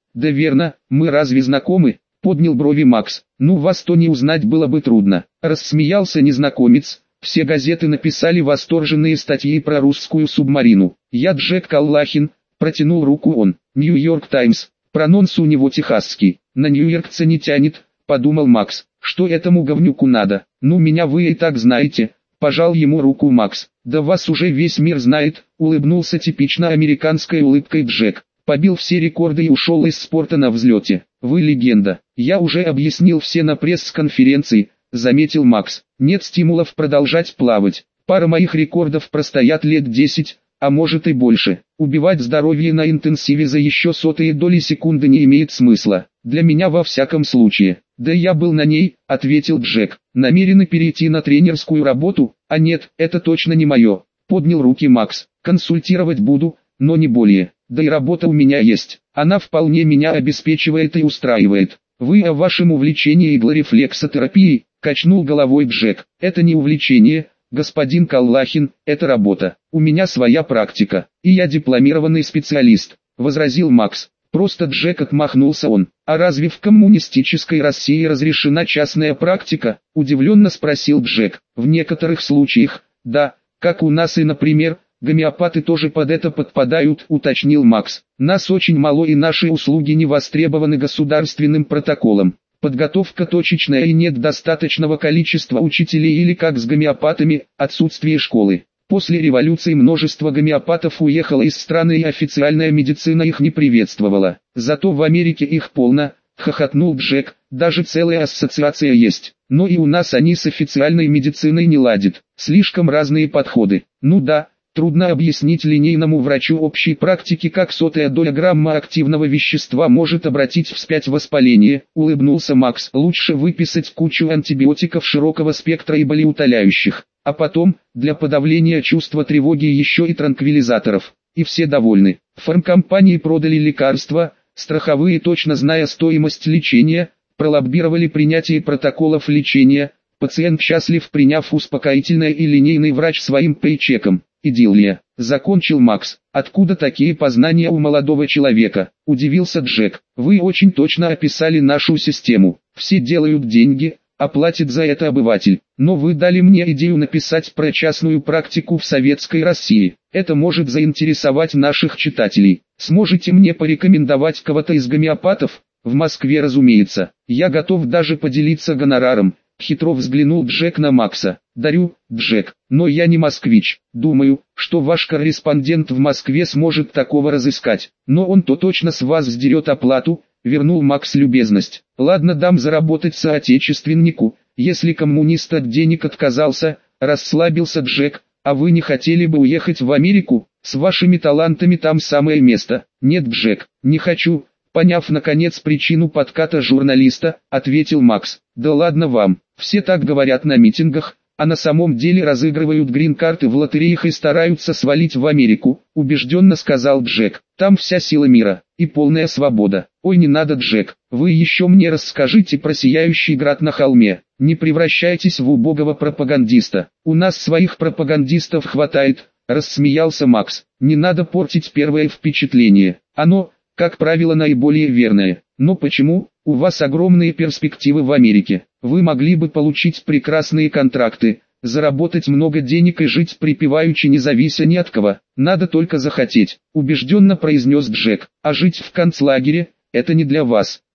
Да верно, мы разве знакомы? Поднял брови Макс. Ну вас то не узнать было бы трудно. Рассмеялся незнакомец. Все газеты написали восторженные статьи про русскую субмарину. Я Джек Каллахин, протянул руку он. Нью-Йорк Таймс. Прононс у него техасский. На нью-йоркца не тянет, подумал Макс. Что этому говнюку надо? Ну меня вы и так знаете. Пожал ему руку Макс. Да вас уже весь мир знает, улыбнулся типично американской улыбкой Джек. Побил все рекорды и ушел из спорта на взлете. Вы легенда. Я уже объяснил все на пресс-конференции, заметил Макс. Нет стимулов продолжать плавать. Пара моих рекордов простоят лет десять, а может и больше. Убивать здоровье на интенсиве за еще сотые доли секунды не имеет смысла. Для меня во всяком случае. Да я был на ней, ответил Джек. Намерены перейти на тренерскую работу? А нет, это точно не мое. Поднял руки Макс. Консультировать буду, но не более. Да и работа у меня есть. Она вполне меня обеспечивает и устраивает. Вы о вашем увлечении иглорефлексотерапией, качнул головой Джек. Это не увлечение, господин Каллахин, это работа. У меня своя практика, и я дипломированный специалист, возразил Макс. Просто Джек отмахнулся он. А разве в коммунистической России разрешена частная практика? Удивленно спросил Джек. В некоторых случаях, да, как у нас и, например, гомеопаты тоже под это подпадают, уточнил Макс. Нас очень мало и наши услуги не востребованы государственным протоколом. Подготовка точечная и нет достаточного количества учителей или как с гомеопатами, отсутствие школы. После революции множество гомеопатов уехало из страны и официальная медицина их не приветствовала. Зато в Америке их полно, хохотнул Джек, даже целая ассоциация есть. Но и у нас они с официальной медициной не ладят, слишком разные подходы. Ну да, трудно объяснить линейному врачу общей практики, как сотая доля грамма активного вещества может обратить вспять воспаление, улыбнулся Макс. Лучше выписать кучу антибиотиков широкого спектра и болеутоляющих, а потом, для подавления чувства тревоги еще и транквилизаторов. И все довольны. Фармкомпании продали лекарства, страховые, точно зная стоимость лечения, пролоббировали принятие протоколов лечения. Пациент счастлив, приняв успокоительное, и линейный врач своим пейчеком. Идиллия. Закончил Макс. Откуда такие познания у молодого человека? Удивился Джек. Вы очень точно описали нашу систему. Все делают деньги, а платит за это обыватель. Но вы дали мне идею написать про частную практику в советской России. Это может заинтересовать наших читателей. Сможете мне порекомендовать кого-то из гомеопатов? В Москве, разумеется. Я готов даже поделиться гонораром. Хитро взглянул Джек на Макса. Дарю, Джек, но я не москвич. Думаю, что ваш корреспондент в Москве сможет такого разыскать. Но он-то точно с вас сдерет оплату, вернул Макс любезность. Ладно, дам заработать соотечественнику, если коммунист от денег отказался, расслабился Джек. А вы не хотели бы уехать в Америку? С вашими талантами там самое место. Нет, Джек, не хочу. Поняв наконец причину подката журналиста, ответил Макс. Да ладно вам, все так говорят на митингах, а на самом деле разыгрывают грин-карты в лотереях и стараются свалить в Америку, убежденно сказал Джек. Там вся сила мира и полная свобода. Ой, не надо, Джек, вы еще мне расскажите про сияющий град на холме. Не превращайтесь в убогого пропагандиста. У нас своих пропагандистов хватает, рассмеялся Макс. Не надо портить первое впечатление. Оно, как правило, наиболее верное. Но почему? У вас огромные перспективы в Америке. Вы могли бы получить прекрасные контракты, заработать много денег и жить припеваючи, не завися ни от кого. Надо только захотеть, убежденно произнес Джек. А жить в концлагере – это не для вас.